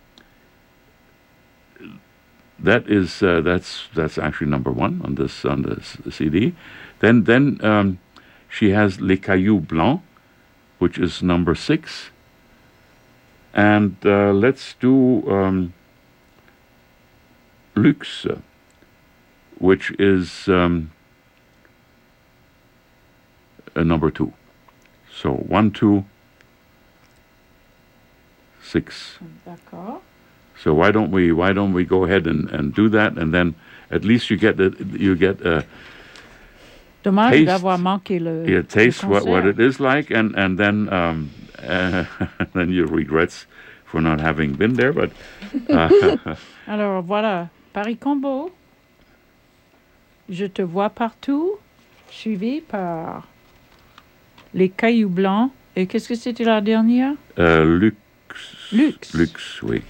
that's actually number one on this CD. Then she has Les Cailloux Blancs, which is number 6, and let's do Luxe, which is number 2. So 1, 2, 6. D'accord. So why don't we go ahead and do that, and then at least you get Dommage d'avoir manqué le taste what it is like, and then then your regrets for not having been there. But alors voilà, Paris Combo, Je te vois partout, suivi par Les Cailloux Blancs. Et qu'est-ce que c'était la dernière? Luxe. Luxe. Luxe, oui.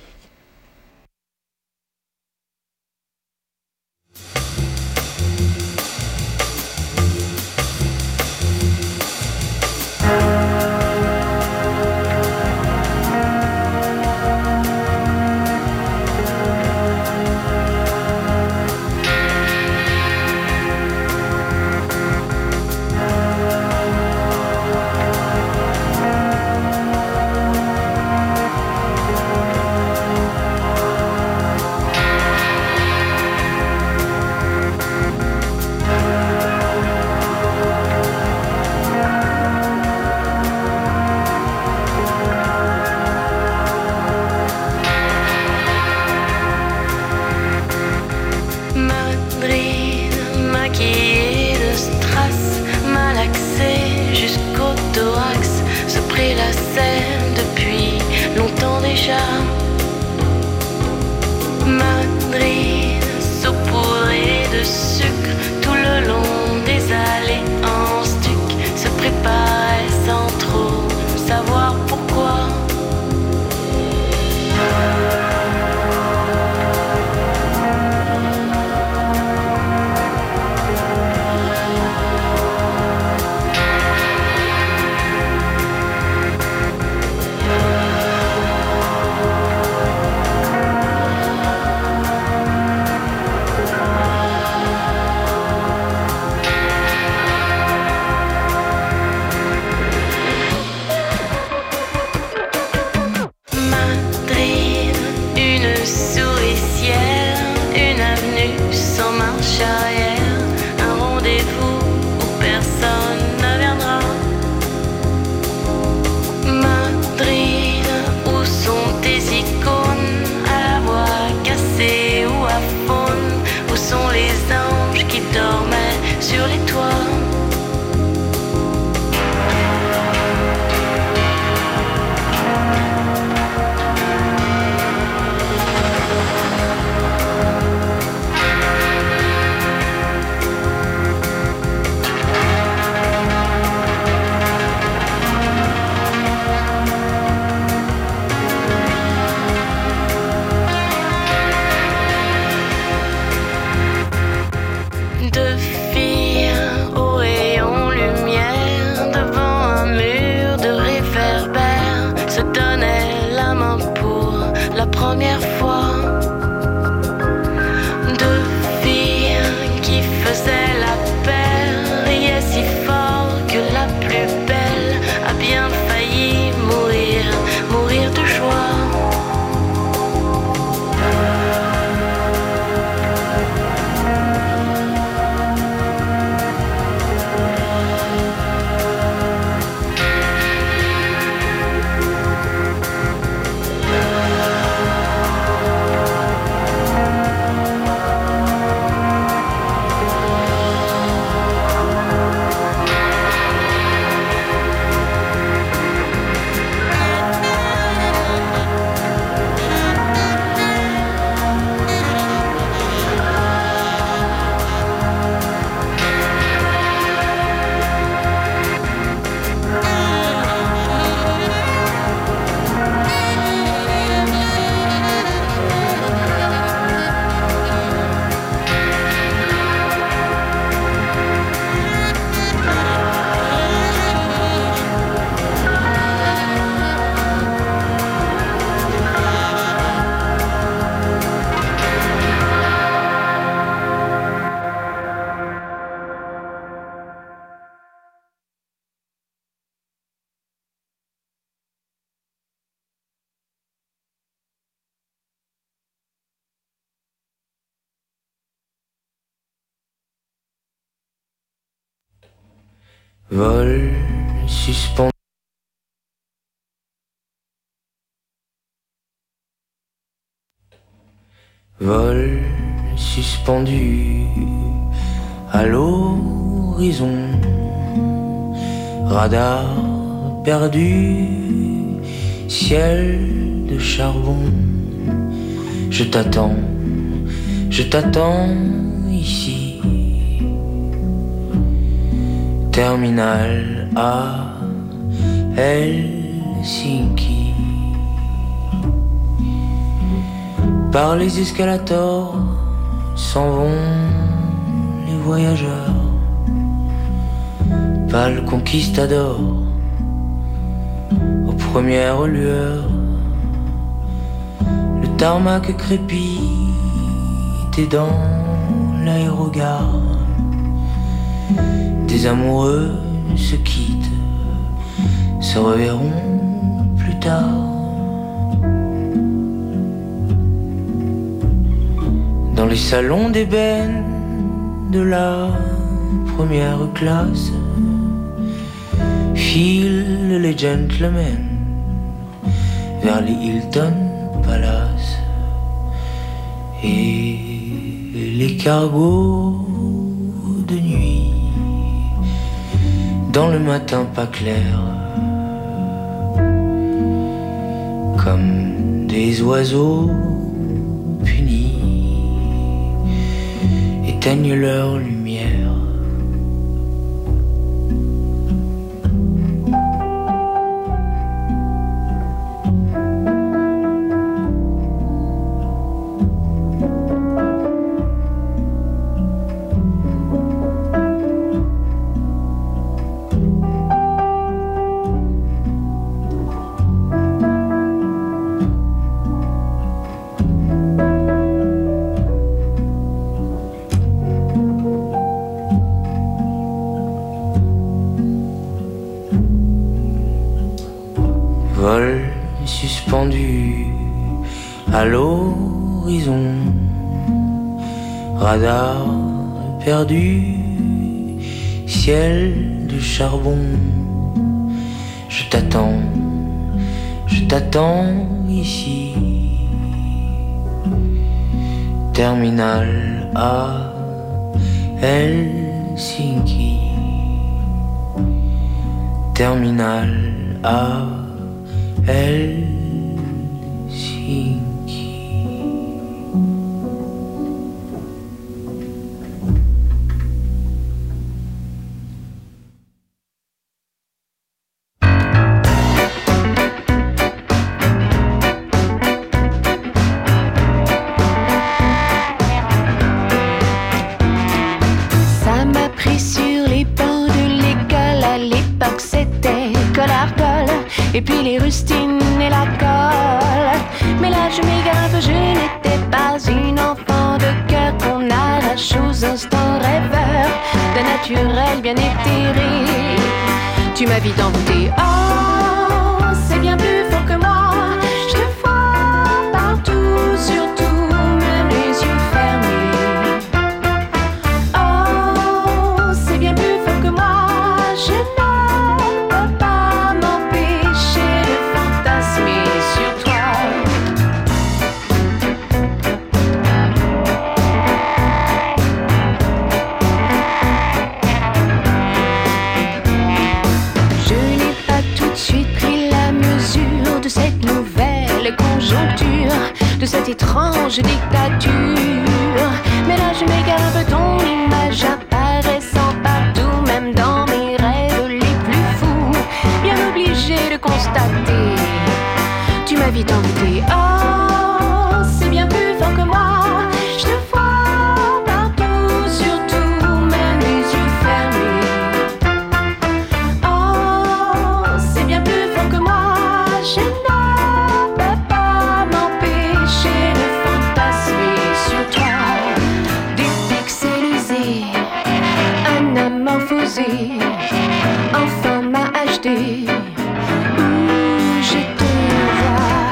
pourquoi. Vol suspendu. Vol suspendu à l'horizon. Radar perdu, ciel de charbon. Je t'attends ici. Terminal à Helsinki. Par les escalators s'en vont les voyageurs. Pâle conquistador aux premières lueurs. Le tarmac crépite et dans l'aérogare des amoureux se quittent, se reverront plus tard. Dans les salons d'ébène de la première classe filent les gentlemen vers les Hilton Palace et les cargos de nuit dans le matin pas clair, comme des oiseaux punis, éteignent leur lumière. vol suspendu à l'horizon, radar perdu, ciel de charbon. Je t'attends ici. Terminal à Helsinki. Terminal à Helsinki. Et puis les rustines et la colle. Mais là je m'égare un peu, je n'étais pas une enfant de cœur qu'on arrache aux instants rêveurs d'un naturel bien éthéré. Tu m'as vite envoûté, oh c'est bien plus fort que moi. Je te vois partout, surtout même les yeux fermés. Oh c'est bien plus fort que moi. Je de cette étrange dictature. Mais là je m'égare un peu, ton image apparaissant partout, même dans mes rêves les plus fous. Bien obligé de constater, tu m'as vite envoûté. Oh, c'est bien plus fort que moi. Je te vois partout, surtout même les yeux fermés. Oh, c'est bien plus fort que moi. Je en format HD, où je te vois.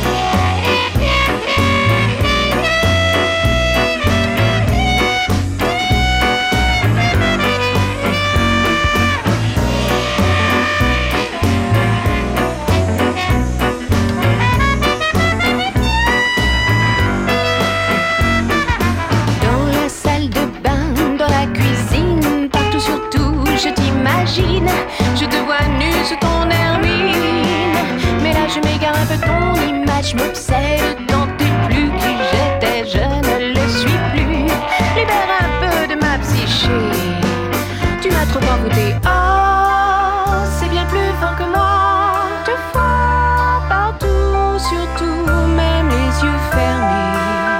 Dans la salle de bain, dans la cuisine, partout surtout, je t'imagine. Je te vois nu sous ton hermine. Mais là je m'égare un peu, ton image m'obsède. Tant t'es plus qui j'étais, je ne le suis plus. Libère un peu de ma psyché. Tu m'as trop envoûté. Oh, c'est bien plus fort que moi. Te vois partout, surtout même les yeux fermés.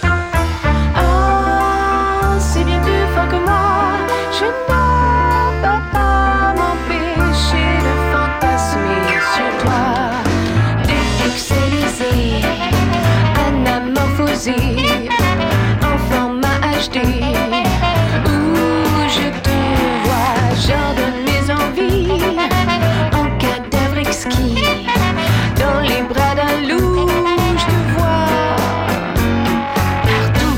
Oh, c'est bien plus fort que moi. Je ne peux pas m'empêcher de fantasmer sur toi. Dépixelisé, anamorphosé, en format HD, où je te vois, j'ordonne mes envies, en cadavre exquis, dans les bras d'un loup, je te vois partout.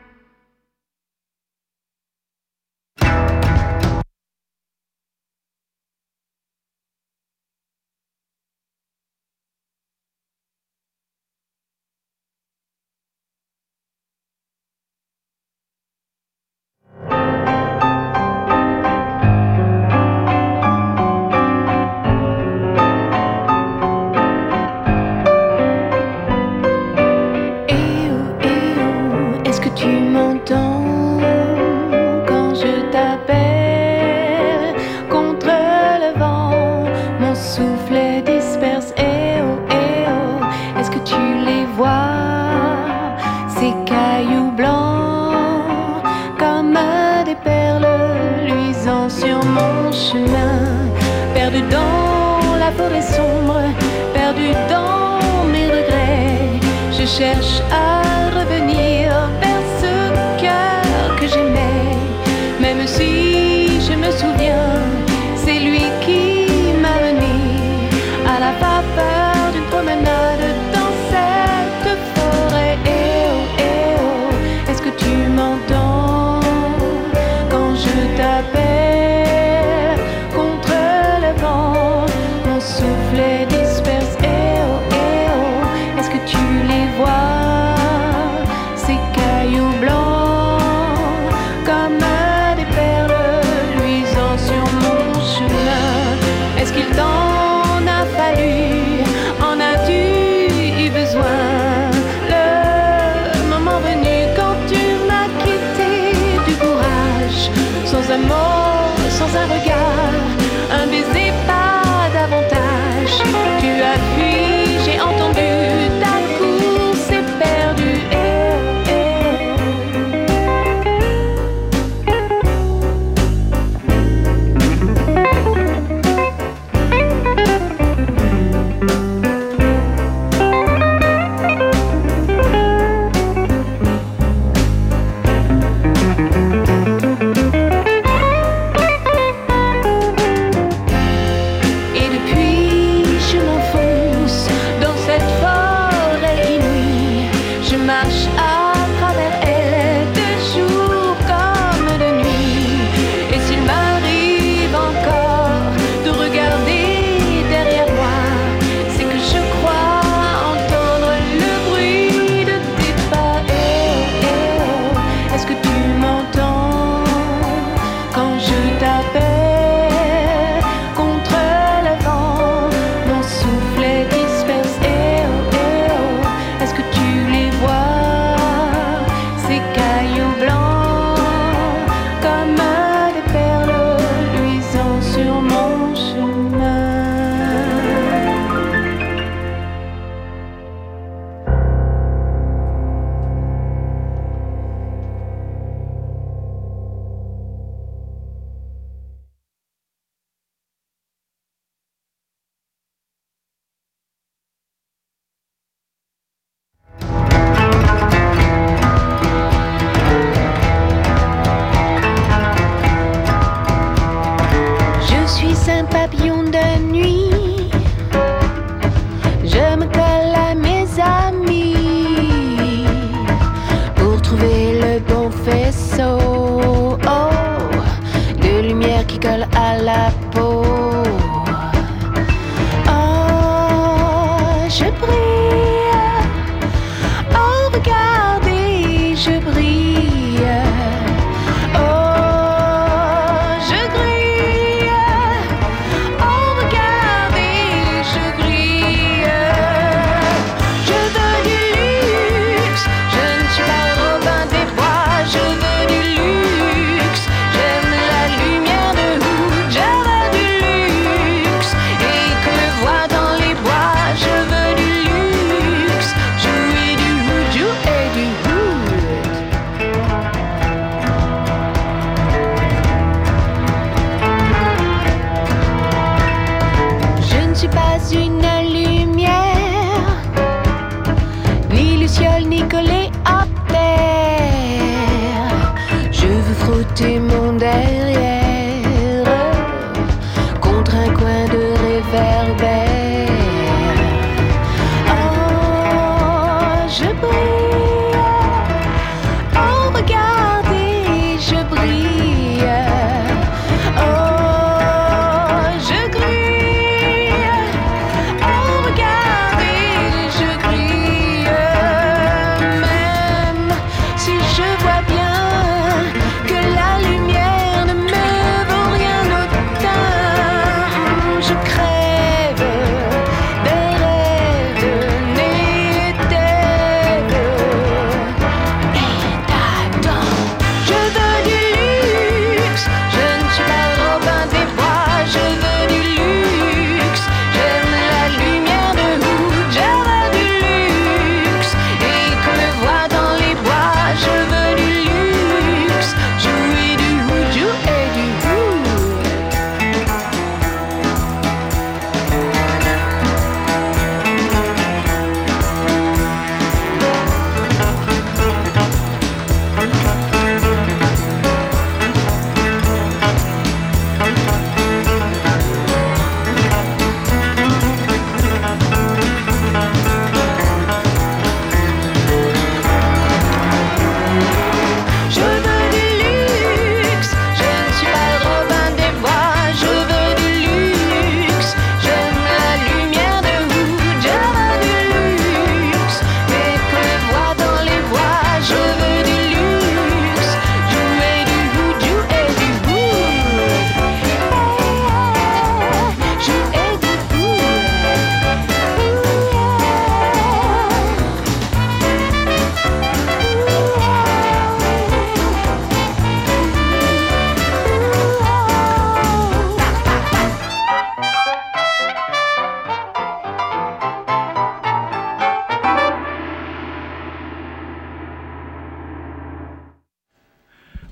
Est-ce que tu m'entends quand je t'appelle contre le vent? Mon souffle disperse, eh oh, est-ce que tu les vois? Ces cailloux blancs comme des perles luisant sur mon chemin, perdu dans la forêt sombre, perdu dans mes regrets. Je cherche à revenir vers ce cœur que j'aimais. Même si je me souviens, c'est lui qui m'a mené à la saveur d'une promenade dans cette forêt. Eh oh, est-ce que tu m'entends quand je t'appelle contre le vent? Mon souffle disperse. Eh oh, est-ce que tu les vois, ces cailloux blancs comme des perles luisant sur mon chemin? Est-ce qu'il t'en a fallu, en as-tu eu besoin? Le moment venu quand tu m'as quitté du courage, sans un mot, sans un regard, un baiser, pas davantage. Tu as fui, j'ai entendu ta course éperdue. Et depuis, je m'enfonce dans cette forêt inouïe. Je marche à travers elle, de jour comme de nuit. Et s'il m'arrive encore de regarder derrière moi, c'est que je crois entendre le bruit de tes pas. Eh oh, est-ce que tu m'entends quand je t'appelle contre le vent? Mon souffle disperse. Eh oh, est-ce que tu les vois, ces cailloux blancs comme des perles luisant sur mon chemin? Je suis un papillon de nuit, je me colle à mes amis pour trouver le bon faisceau de lumière qui colle à la peau. Oh, je brille, oh regardez, je brille. Oh, je grille, oh regardez, je grille. Je veux du luxe, je ne suis pas Robin des Bois. Je veux du luxe, j'aime la lumière de Hood. Je veux du luxe, et qu'on me voit dans les bois. Je veux du luxe.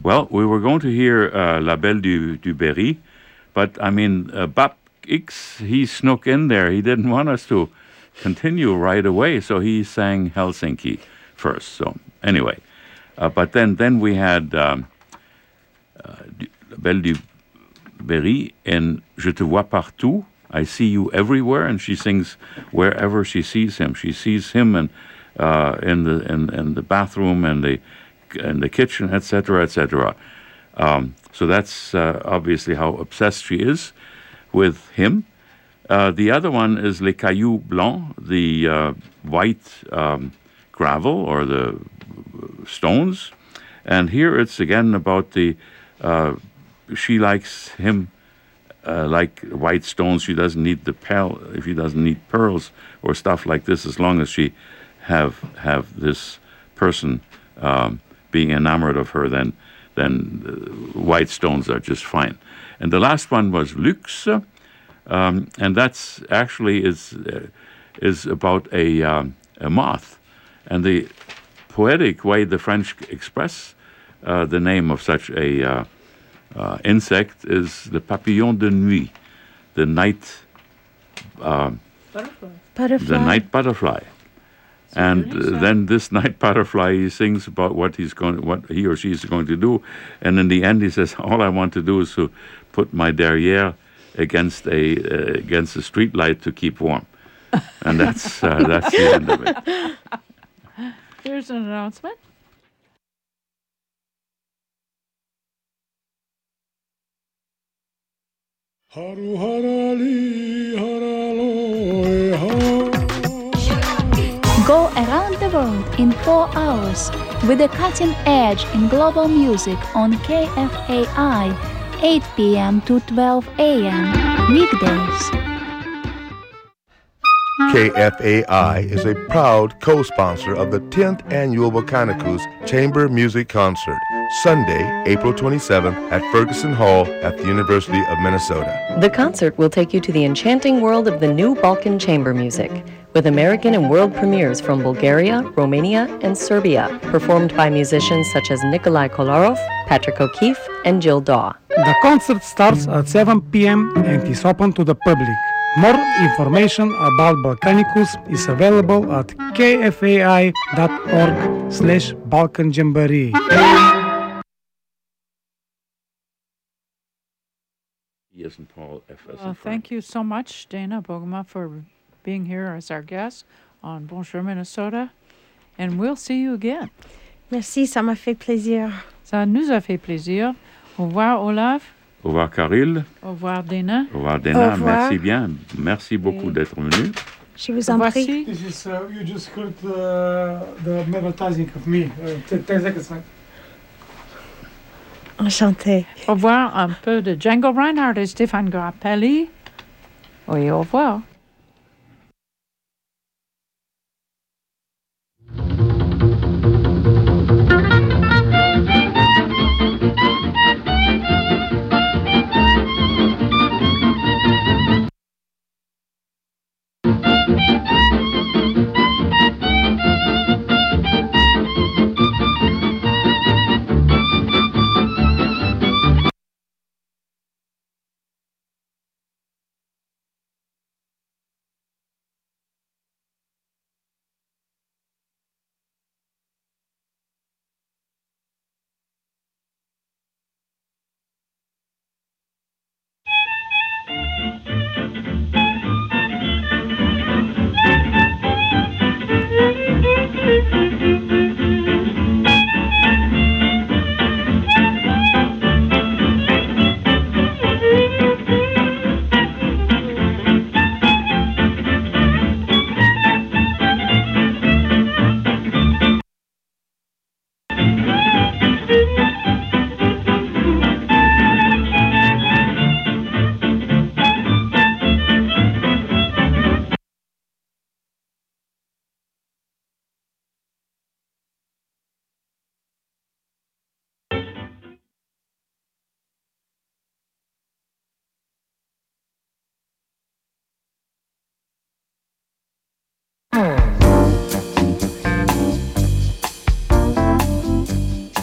Well, we were going to hear La Belle du Berry, but I mean, Bap X, he snuck in there. He didn't want us to continue right away, so he sang Helsinki first. So anyway, but then we had La Belle du Berry and Je te vois partout. I see you everywhere, and she sings wherever she sees him. She sees him in the bathroom and the kitchen, etc., etc. So that's obviously how obsessed she is with him. The other one is Les Cailloux Blancs, the white gravel or the stones. And here it's again about she likes him like white stones. She doesn't need she doesn't need pearls or stuff like this, as long as she have this person being enamored of her, then white stones are just fine. And the last one was Luxe, and that's actually is about a moth, and the poetic way the French express the name of such a insect is the papillon de nuit, the night butterfly. The night butterfly. And then this night butterfly, he sings about what he or she is going to do, and in the end he says, "All I want to do is to put my derrière against a street light to keep warm," and that's the end of it. Here's an announcement. Go around the world in 4 hours with a cutting edge in global music on KFAI, 8 p.m. to 12 a.m. weekdays. KFAI is a proud co-sponsor of the 10th Annual Bocanicus Chamber Music Concert, Sunday, April 27th at Ferguson Hall at the University of Minnesota. The concert will take you to the enchanting world of the new Balkan chamber music, with American and world premieres from Bulgaria, Romania, and Serbia, performed by musicians such as Nikolai Kolarov, Patrick O'Keefe, and Jill Daw. The concert starts at 7 p.m. and is open to the public. More information about Balcanicus is available at kfai.org/Balkan Jamboree. Thank you so much, Dana Bogema, for being here as our guest on Bonjour Minnesota. And we'll see you again. Merci, ça m'a fait plaisir. Ça nous a fait plaisir. Au revoir, Olaf. Au revoir, Caril. Au revoir, Dana. Au revoir, Dana. Au revoir. Merci bien. Merci beaucoup d'être venu. Je vous en prie. This is, you just heard the advertising of me. 10 seconds. Enchanté. Au revoir, un peu de Django Reinhardt et Stéphane Grappelli. Oui, au revoir.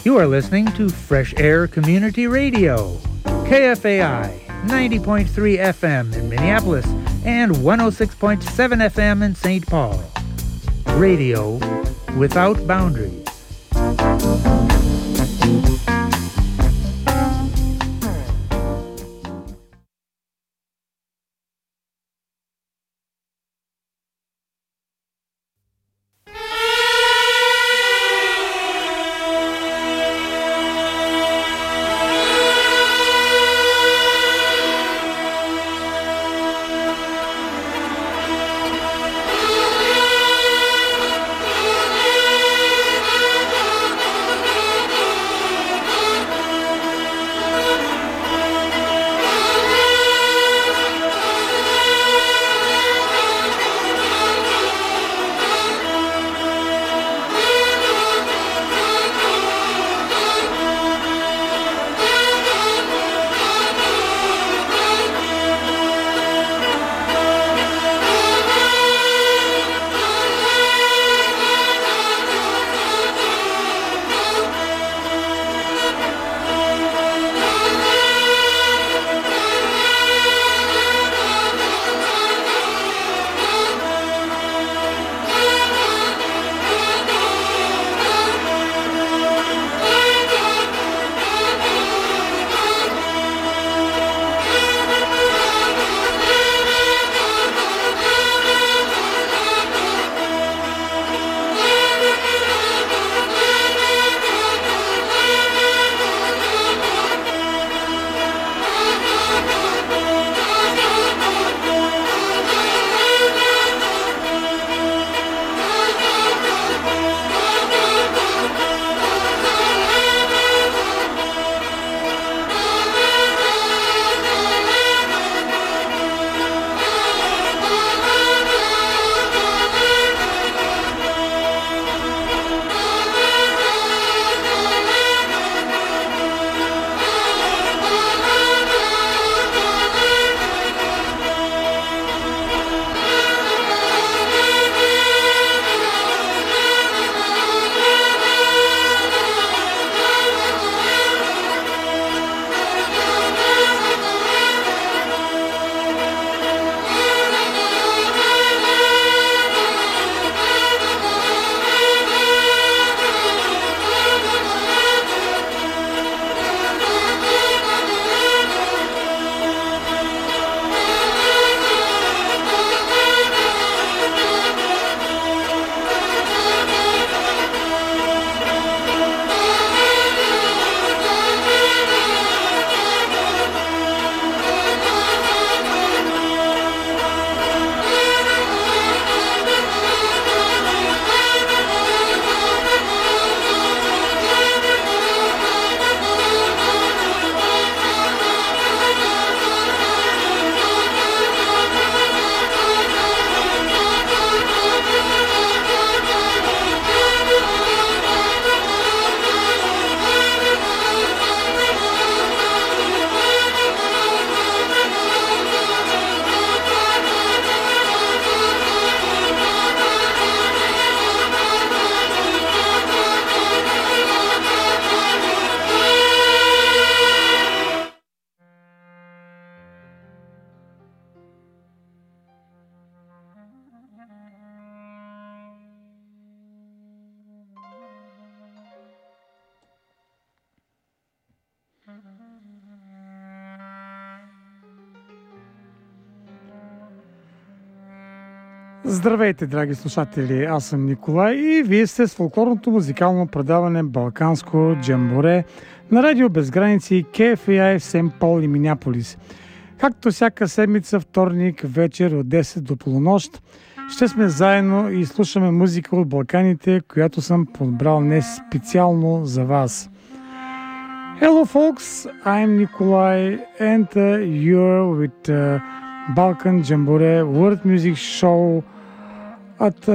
You are listening to Fresh Air Community Radio, KFAI 90.3 FM in Minneapolis and 106.7 FM in St. Paul. Radio without boundaries. Здравейте, драги слушатели! Аз съм Николай и вие сте с фолклорното музикално предаване Балканско джамборе на Радио Без граници KFAI в Сент Пол и Минеаполис. Както всяка седмица, вторник вечер от 10 до полунощ, ще сме заедно и слушаме музика от Балканите, която съм подбрал днес специално за вас. Hello folks, I'm Nikolai and you're with Balkan Jambore World Music Show at